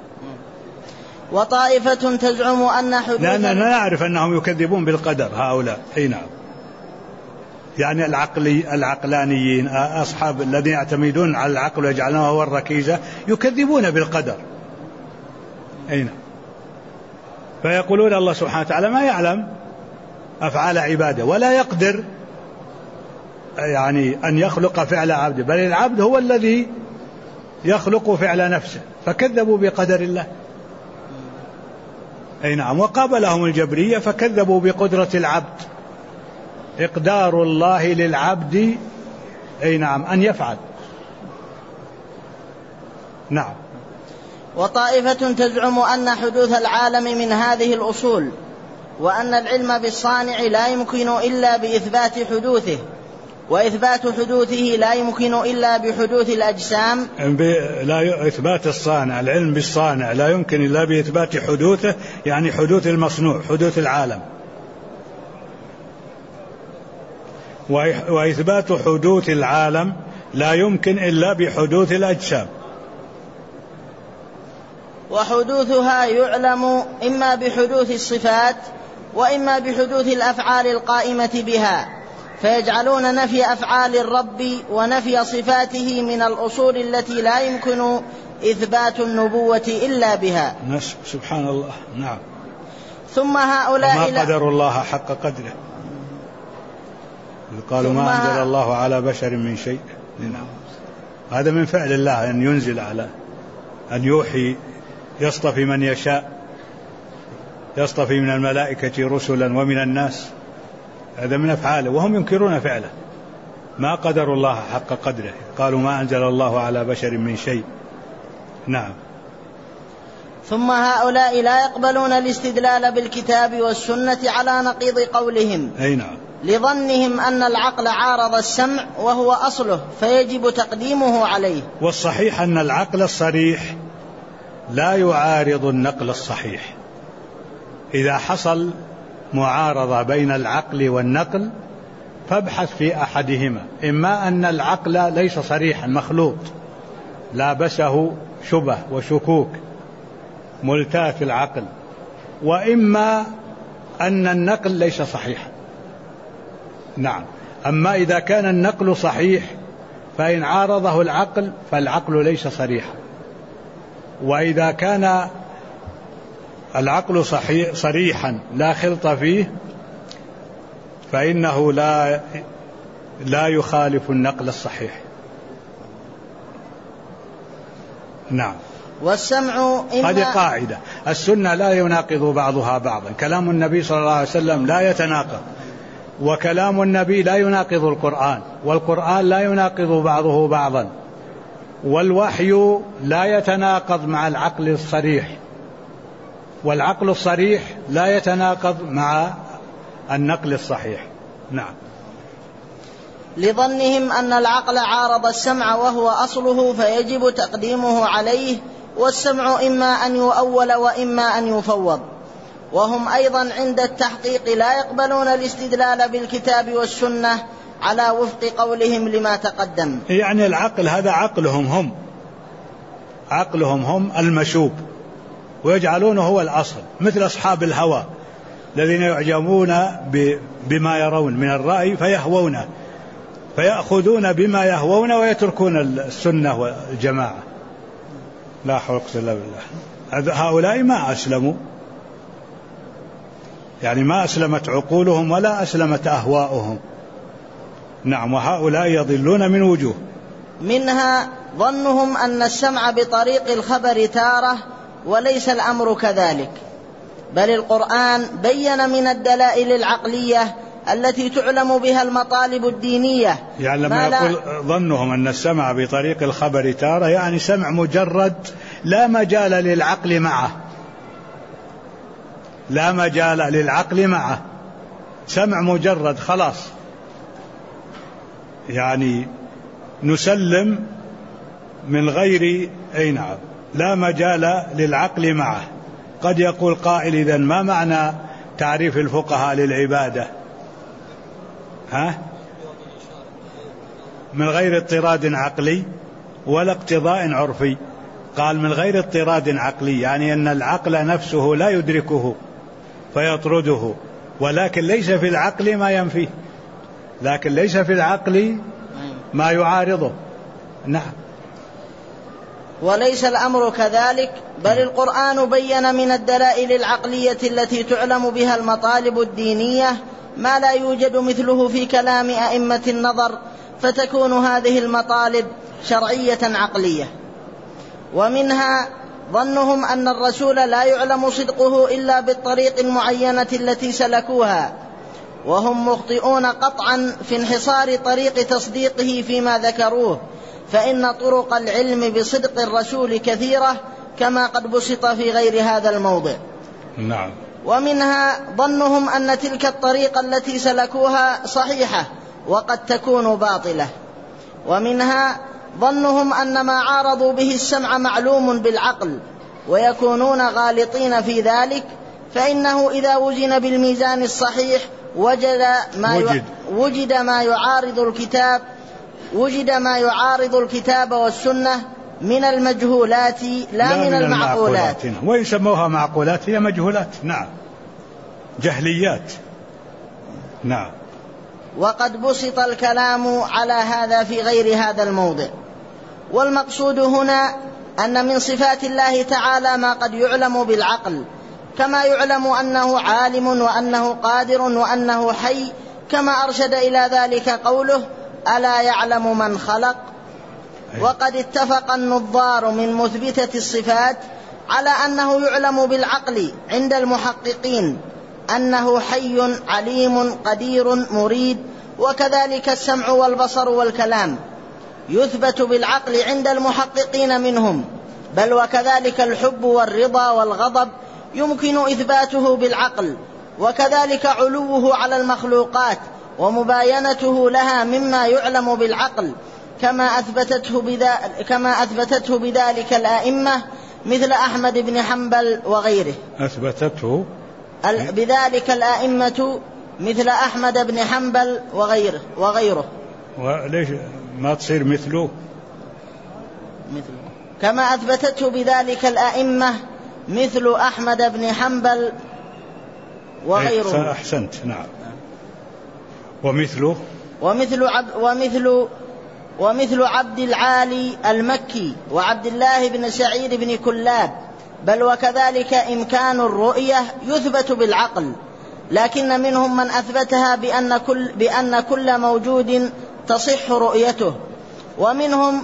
وطائفة تزعم أن حدوث، لأننا نعرف أنهم يكذبون بالقدر هؤلاء. نعم. يعني العقلانيين، أصحاب الذين يعتمدون على العقل ويجعلونه هو الركيزة، يكذبون بالقدر. نعم. فيقولون الله سبحانه وتعالى ما يعلم أفعال عباده، ولا يقدر يعني أن يخلق فعل عبده، بل العبد هو الذي يخلق فعل نفسه، فكذبوا بقدر الله. أي نعم. وقابلهم الجبرية فكذبوا بقدرة العبد، إقدار الله للعبد أي نعم أن يفعل. نعم. وطائفة تزعم أن حدوث العالم من هذه الأصول وأن العلم بالصانع لا يمكن إلا بإثبات حدوثه، وإثبات حدوثه لا يمكن إلا بحدوث الأجسام. لا إثبات الصانع، العلم بالصانع لا يمكن إلا بإثبات حدوثه، يعني حدوث المصنوع، حدوث العالم. وإثبات حدوث العالم لا يمكن إلا بحدوث الأجسام. وحدوثها يعلم إما بحدوث الصفات وإما بحدوث الأفعال القائمة بها، فيجعلون نفي أفعال الرب ونفي صفاته من الأصول التي لا يمكن إثبات النبوة إلا بها. سبحان الله. نعم. ثم هؤلاء ما قدر الله حق قدره، قالوا ما أنزل الله على بشر من شيء. نعم. هذا من فعل الله أن ينزل على، أن يوحي، يصطفي من يشاء، يصطفي من الملائكة رسلا ومن الناس، هذا من أفعاله، وهم ينكرون فعله. ما قدر الله حق قدره، قالوا ما أنزل الله على بشر من شيء. نعم. ثم هؤلاء لا يقبلون الاستدلال بالكتاب والسنة على نقيض قولهم. أي نعم. لظنهم أن العقل عارض السمع وهو أصله فيجب تقديمه عليه. والصحيح أن العقل الصريح لا يعارض النقل الصحيح. إذا حصل معارضة بين العقل والنقل فابحث في أحدهما، إما أن العقل ليس صريحا مخلوط لابسه شبه وشكوك ملتاف العقل، وإما أن النقل ليس صحيحا. نعم. أما إذا كان النقل صحيح فإن عارضه العقل فالعقل ليس صريحا، وإذا كان العقل صريحا لا خلط فيه فإنه لا يخالف النقل الصحيح. نعم. والسمع هذه قاعدة، السنة لا يناقض بعضها بعضا، كلام النبي صلى الله عليه وسلم لا يتناقض، وكلام النبي لا يناقض القرآن، والقرآن لا يناقض بعضه بعضا، والوحي لا يتناقض مع العقل الصريح، والعقل الصريح لا يتناقض مع النقل الصحيح. نعم. لظنهم أن العقل عارض السمع وهو أصله فيجب تقديمه عليه، والسمع إما أن يؤول وإما أن يفوض. وهم أيضا عند التحقيق لا يقبلون الاستدلال بالكتاب والسنة على وفق قولهم لما تقدم. يعني العقل هذا عقلهم هم المشوب، ويجعلونه هو الأصل، مثل أصحاب الهوى الذين يعجبون بما يرون من الرأي فيهوونه، فيأخذون بما يهوون ويتركون السنة والجماعة. لا حول ولا قوة إلا بالله. هؤلاء ما أسلموا، يعني ما أسلمت عقولهم ولا أسلمت أهواؤهم. نعم. وهؤلاء يضلون من وجوه، منها ظنهم أن السمع بطريق الخبر تارة، وليس الأمر كذلك، بل القرآن بين من الدلائل العقلية التي تعلم بها المطالب الدينية. يعني لما يقول ظنهم أن السمع بطريق الخبر تارة، يعني سمع مجرد لا مجال للعقل معه، لا مجال للعقل معه، سمع مجرد خلاص، يعني نسلم من غير أي نعم، لا مجال للعقل معه. قد يقول قائل إذن ما معنى تعريف الفقهاء للعبادة؟ من غير اضطراد عقلي ولا اقتضاء عرفي. قال من غير اضطراد عقلي، يعني أن العقل نفسه لا يدركه فيطرده، ولكن ليس في العقل ما ينفيه، لكن ليس في العقل ما يعارضه. نعم. وليس الأمر كذلك، بل القرآن بين من الدلائل العقلية التي تعلم بها المطالب الدينية ما لا يوجد مثله في كلام أئمة النظر، فتكون هذه المطالب شرعية عقلية. ومنها ظنهم أن الرسول لا يعلم صدقه إلا بالطريق المعينة التي سلكوها، وهم مخطئون قطعا في انحصار طريق تصديقه فيما ذكروه، فإن طرق العلم بصدق الرسول كثيرة كما قد بسط في غير هذا الموضع. نعم. ومنها ظنهم أن تلك الطريقة التي سلكوها صحيحة وقد تكون باطلة. ومنها ظنهم أن ما عارضوا به السمع معلوم بالعقل ويكونون غالطين في ذلك، فإنه إذا وزن بالميزان الصحيح وجد ما يعارض الكتاب والسنة من المجهولات لا من المعقولات. ويسموها معقولات، هي مجهولات. نعم، جهليات. نعم. وقد بسط الكلام على هذا في غير هذا الموضع. والمقصود هنا أن من صفات الله تعالى ما قد يعلم بالعقل، كما يعلم أنه عالم وأنه قادر وأنه حي، كما أرشد إلى ذلك قوله: ألا يعلم من خلق. وقد اتفق النظار من مثبتة الصفات على أنه يعلم بالعقل عند المحققين أنه حي عليم قدير مريد، وكذلك السمع والبصر والكلام يثبت بالعقل عند المحققين منهم، بل وكذلك الحب والرضا والغضب يمكن إثباته بالعقل، وكذلك علوه على المخلوقات ومباينته لها مما يعلم بالعقل، كما أثبتته بذلك الآئمة مثل أحمد بن حنبل وغيره. أثبتته بذلك الآئمة مثل أحمد بن حنبل وغيره. وليش ما تصير مثله؟ كما أثبتته بذلك الآئمة مثل أحمد بن حنبل وغيره. أحسنت. نعم. ومثل عبد العالي المكي وعبد الله بن سعيد بن كلاب، بل وكذلك إمكان الرؤية يثبت بالعقل، لكن منهم من أثبتها بأن كل موجود تصح رؤيته، ومنهم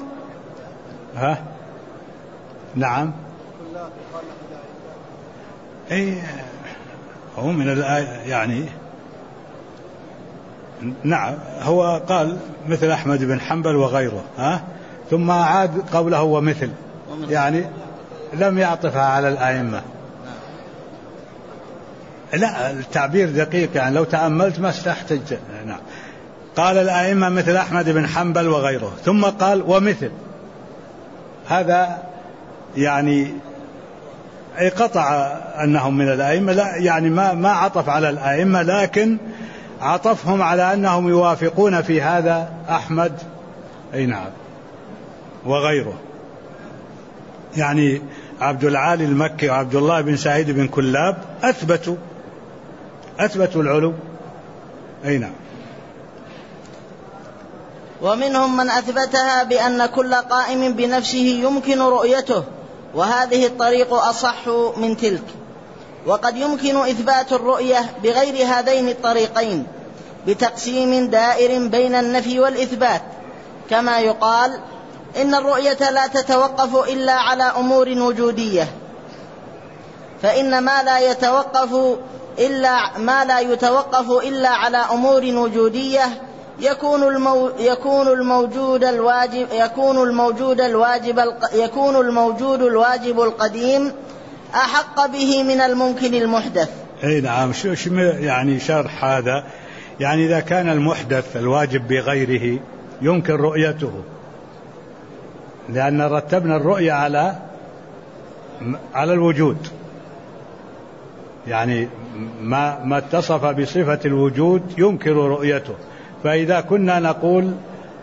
نعم هو من الآية يعني. نعم، هو قال مثل أحمد بن حنبل وغيره، ثم عاد قوله ومثل، يعني لم يعطفها على الآئمة. لا، التعبير دقيق، يعني لو تأملت ما استحتج. نعم، قال الآئمة مثل أحمد بن حنبل وغيره، ثم قال ومثل، هذا يعني قطع أنهم من الآئمة، لا يعني ما عطف على الآئمة، لكن عطفهم على أنهم يوافقون في هذا أحمد نعم وغيره، يعني عبد العالي المكي وعبد الله بن سعيد بن كلاب أثبتوا العلو. نعم. ومنهم من أثبتها بأن كل قائم بنفسه يمكن رؤيته، وهذه الطريق أصح من تلك. وقد يمكن إثبات الرؤية بغير هذين الطريقين بتقسيم دائر بين النفي والإثبات، كما يقال إن الرؤية لا تتوقف إلا على أمور وجودية، فإن ما لا يتوقف إلا على أمور وجودية يكون الموجود الواجب القديم أحق به من الممكن المحدث. نعم. شو يعني شرح هذا؟ يعني إذا كان المحدث الواجب بغيره يمكن رؤيته، لأن رتبنا الرؤية على الوجود، يعني ما اتصف بصفة الوجود يمكن رؤيته. فإذا كنا نقول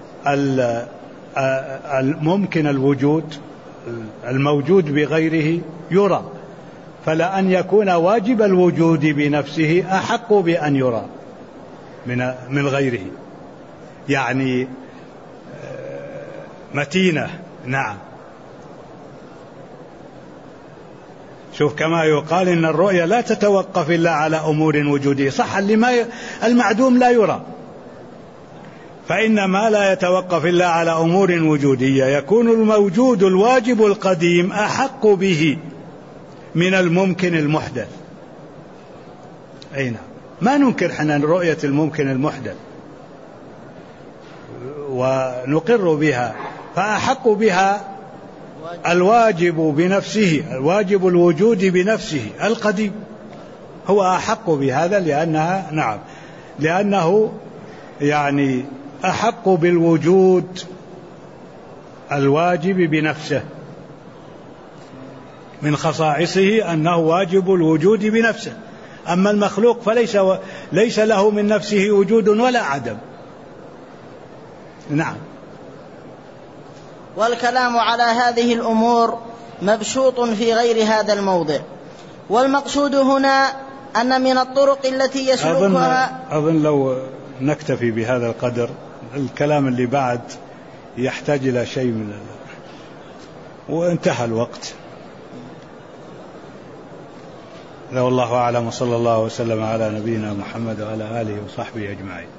ممكن الوجود الموجود بغيره يرى، فلأن يكون واجب الوجود بنفسه أحق بأن يرى من غيره، يعني متينة. نعم. شوف، كما يقال إن الرؤية لا تتوقف إلا على أمور وجودية، صح، المعدوم لا يرى، فإن ما لا يتوقف إلا على أمور وجودية يكون الموجود الواجب القديم أحق به من الممكن المحدث. نعم. ما ننكر حنا رؤية الممكن المحدث ونقر بها، فأحق بها الواجب بنفسه، الواجب الوجود بنفسه القديم، هو أحق بهذا لأنه يعني أحق بالوجود الواجب بنفسه، من خصائصه أنه واجب الوجود بنفسه. أما المخلوق فليس له من نفسه وجود ولا عدم. نعم. والكلام على هذه الأمور مبسوط في غير هذا الموضع، والمقصود هنا أن من الطرق التي يسلكها أظن لو نكتفي بهذا القدر، الكلام اللي بعد يحتاج إلى شيء وانتهى الوقت. والله أعلم، وصلى الله وسلم على نبينا محمد وعلى آله وصحبه أجمعين.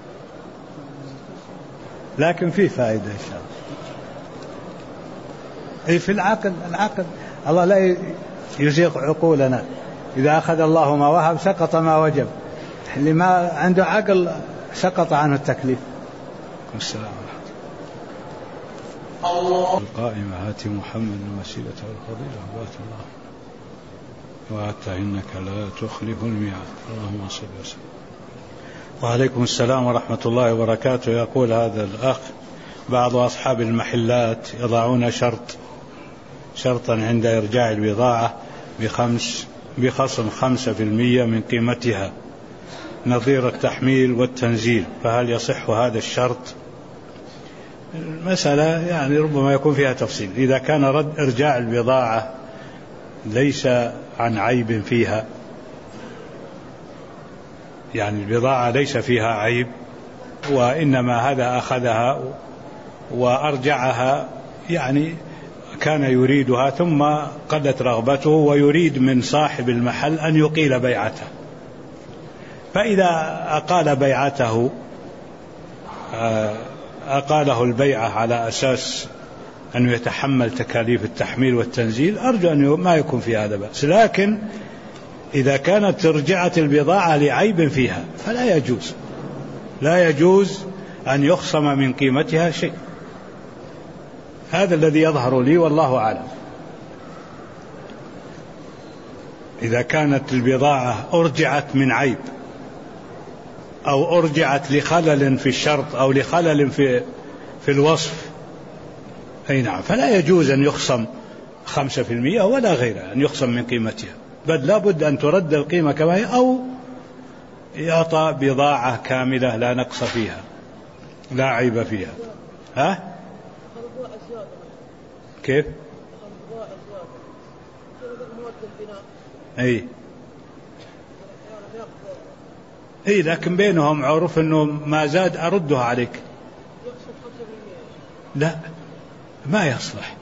لكن في فائدة إن شاء الله. في العقل الله لا يزيغ عقولنا. إذا أخذ الله ما وهب سقط ما وجب. اللي ما عنده عقل سقط عنه التكليف. السلام عليكم. القائمة هات محمد الوسيلة والفضيلة وبات الله وأنت إنك لا تخلف الميعاد. اللهم صل وسلم. وعليكم السلام ورحمة الله وبركاته. يقول هذا الأخ: بعض أصحاب المحلات يضعون شرطا عند إرجاع البضاعة بخصم 5% من قيمتها نظير التحميل والتنزيل، فهل يصح هذا الشرط؟ المسألة يعني ربما يكون فيها تفصيل. إذا كان إرجاع البضاعة ليس عن عيب فيها، يعني البضاعة ليس فيها عيب، وإنما هذا أخذها وأرجعها، يعني كان يريدها ثم قلت رغبته ويريد من صاحب المحل أن يقيل بيعته، فإذا أقال بيعته أقاله البيعة على أساس أنه يتحمل تكاليف التحميل والتنزيل، أرجو أن ما يكون في هذا بأس. لكن إذا كانت رجعت البضاعة لعيب فيها فلا يجوز أن يخصم من قيمتها شيء. هذا الذي يظهر لي والله أعلم. إذا كانت البضاعة أرجعت من عيب أو أرجعت لخلل في الشرط أو لخلل في الوصف، أي نعم، فلا يجوز أن يخصم 5% ولا غيره أن يخصم من قيمتها، بل لا بد أن ترد القيمة كما هي، أو يعطى بضاعة كاملة لا نقص فيها لا عيب فيها. ها؟ كيف؟ أي لكن بينهم عرف أنه ما زاد أردها عليك. لا، ما يصلح.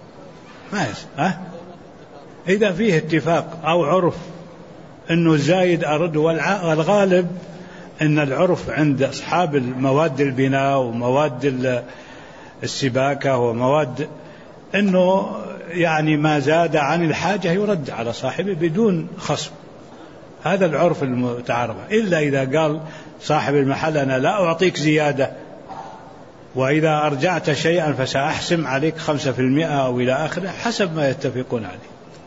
إذا فيه اتفاق أو عرف أنه زايد أرد، والغالب أن العرف عند أصحاب المواد البناء ومواد السباكة ومواد أنه يعني ما زاد عن الحاجة يرد على صاحبه بدون خصم. هذا العرف المتعارف، إلا إذا قال صاحب المحل أنا لا أعطيك زيادة، وإذا أرجعت شيئا فسأحسم عليك 5% أو إلى آخره حسب ما يتفقون عليه.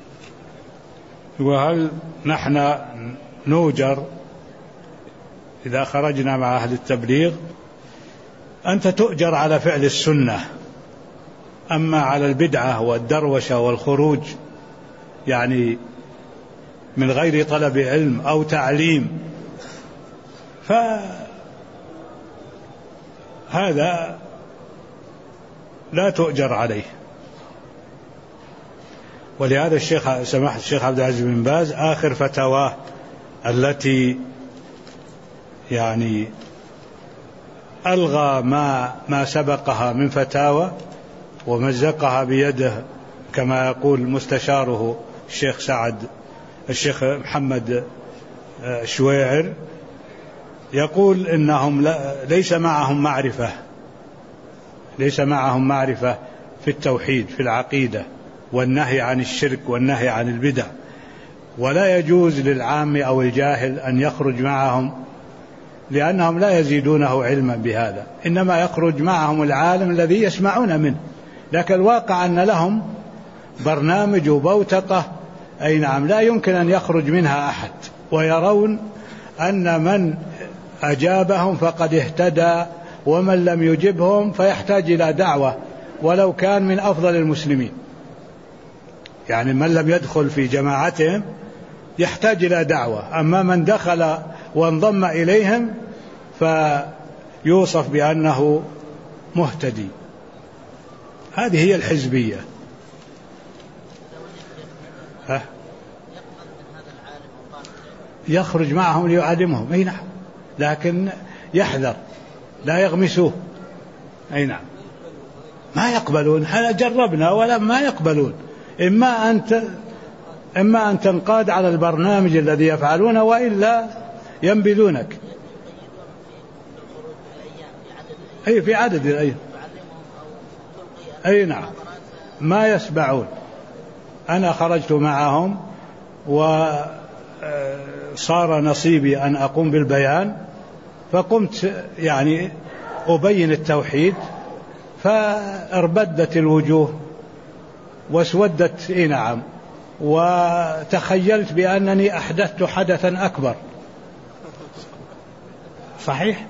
وهل نحن نوجر إذا خرجنا مع أهل التبليغ؟ أنت تؤجر على فعل السنة، أما على البدعة والدروشة والخروج يعني من غير طلب علم أو تعليم فهذا لا تؤجر عليه. ولهذا سماحة الشيخ عبد العزيز بن باز آخر فتاواه التي يعني ألغى ما سبقها من فتاوى ومزقها بيده، كما يقول مستشاره الشيخ محمد شويعر، يقول إنهم ليس معهم معرفة في التوحيد في العقيدة والنهي عن الشرك والنهي عن البدع، ولا يجوز للعام أو الجاهل أن يخرج معهم لأنهم لا يزيدونه علما بهذا، إنما يخرج معهم العالم الذي يسمعون منه. لكن الواقع أن لهم برنامج وبوتقة، أي نعم، لا يمكن أن يخرج منها أحد. ويرون أن من أجابهم فقد اهتدى، ومن لم يجبهم فيحتاج إلى دعوة ولو كان من أفضل المسلمين. يعني من لم يدخل في جماعتهم يحتاج إلى دعوة، أما من دخل وانضم إليهم فيوصف بأنه مهتدي. هذه هي الحزبية. يخرج معهم ليعلمهم، أي نعم، لكن يحذر لا يغمسوه. أي نعم، ما يقبلون. جربنا ولا ما يقبلون. إما أن تنقاد على البرنامج الذي يفعلونه، وإلا ينبذونك. أي في عدد الأيام. أي نعم، ما يسبعون. أنا خرجت معهم وصار نصيبي أن أقوم بالبيان، فقمت يعني أبين التوحيد، فاربدت الوجوه واسودت. نعم، وتخيلت بأنني أحدثت حدثا أكبر. صحيح.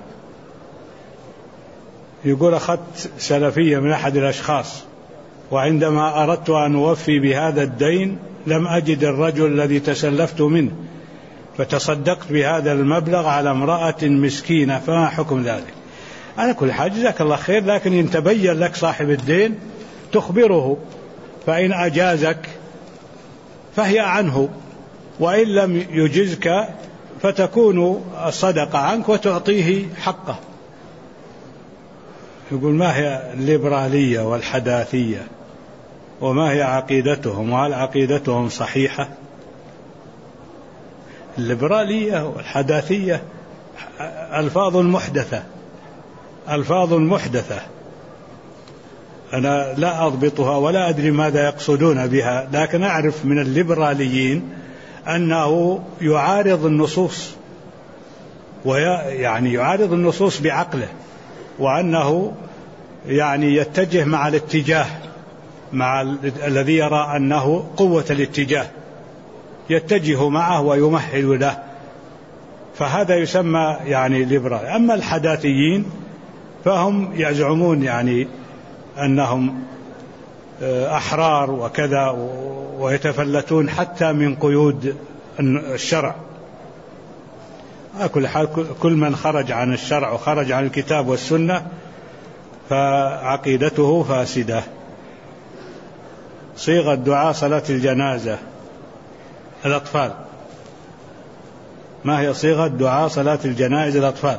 يقول أخذت سلفية من أحد الأشخاص، وعندما أردت أن أوفي بهذا الدين لم أجد الرجل الذي تسلفت منه، فتصدقت بهذا المبلغ على امرأة مسكينة، فما حكم ذلك؟ على كل حال جزاك الله خير، لكن إن تبين لك صاحب الدين تخبره، فإن أجازك فهي عنه، وإن لم يجزك فتكون الصدقة عنك وتعطيه حقه. يقول: ما هي الليبرالية والحداثية، وما هي عقيدتهم، وهل عقيدتهم صحيحة؟ الليبرالية والحداثية ألفاظ محدثة، أنا لا أضبطها ولا أدري ماذا يقصدون بها، لكن أعرف من الليبراليين أنه يعارض النصوص، ويعني يعارض النصوص بعقله، وأنه يعني يتجه مع الاتجاه، مع الذي يرى أنه قوة الاتجاه يتجه معه ويمهل له، فهذا يسمى يعني ليبرال. أما الحداثيين فهم يزعمون يعني أنهم أحرار وكذا، ويتفلتون حتى من قيود الشرع. كل من خرج عن الشرع وخرج عن الكتاب والسنة فعقيدته فاسدة. صيغة دعاء صلاة الجنازة الأطفال، ما هي صيغة دعاء صلاة الجنائز الأطفال؟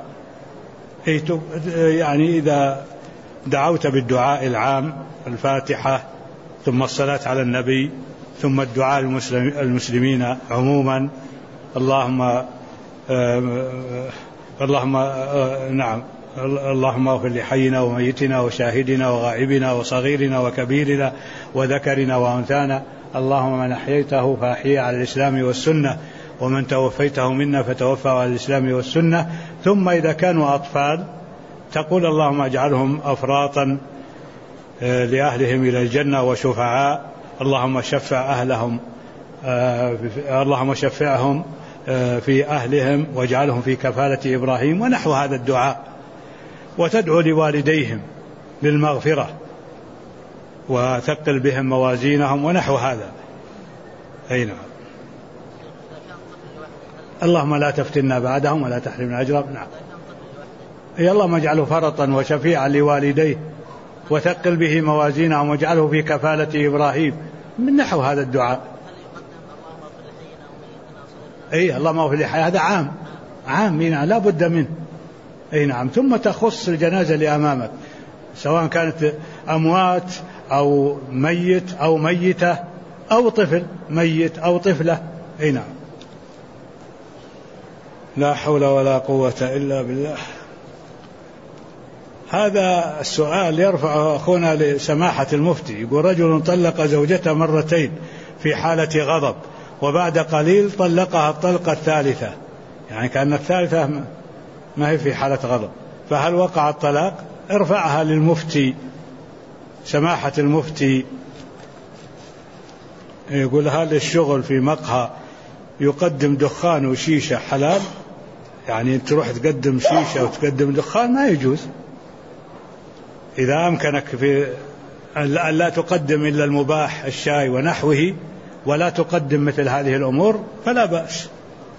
يعني إذا دعوت بالدعاء العام، الفاتحة ثم الصلاة على النبي ثم الدعاء المسلمين عموما، اللهم اغفر لحينا وميتنا وشاهدنا وغائبنا وصغيرنا وكبيرنا وذكرنا وأنثانا، اللهم من أحييته فأحيي على الإسلام والسنة، ومن توفيته منا فتوفى على الإسلام والسنة. ثم إذا كانوا أطفال تقول: اللهم اجعلهم أفراطا لأهلهم إلى الجنة وشفعاء، اللهم شفعهم في أهلهم واجعلهم في كفالة إبراهيم، ونحو هذا الدعاء. وتدعو لوالديهم بالمغفرة وثقل بهم موازينهم ونحو هذا. أي نعم. اللهم لا تفتنا بعدهم ولا تحرمنا أجرهم. نعم. اللهم اجعله فرطا وشفيعا لوالديه وثقل به موازينهم واجعله في كفالة إبراهيم، من نحو هذا الدعاء. أي اللهم اغفر لحي، هذا عام لا بد منه. أي نعم. ثم تخص الجنازة اللي أمامك، سواء كانت أموات أو ميت أو ميتة أو طفل ميت أو طفلة. أي نعم. لا حول ولا قوة إلا بالله. هذا السؤال يرفعه أخونا لسماحة المفتي، يقول: رجل طلق زوجته مرتين في حالة غضب، وبعد قليل طلقها الطلقة الثالثة، يعني كأن الثالثة ما هي في حالة غضب، فهل وقع الطلاق؟ ارفعها للمفتي، سماحة المفتي. يقول: هل الشغل في مقهى يقدم دخان وشيشة حلال، يعني تروح تقدم شيشة وتقدم دخان ما يجوز. إذا أمكنك في أن لا تقدم إلا المباح الشاي ونحوه ولا تقدم مثل هذه الأمور فلا بأس.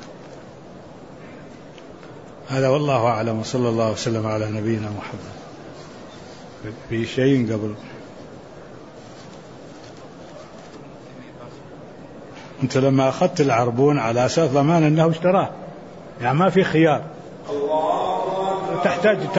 هذا والله أعلم، وصلى الله وسلم على نبينا محمد. في شيء قبل أنت لما أخذت العربون على أساس ضمان أنه اشتراه، يعني ما في خيار،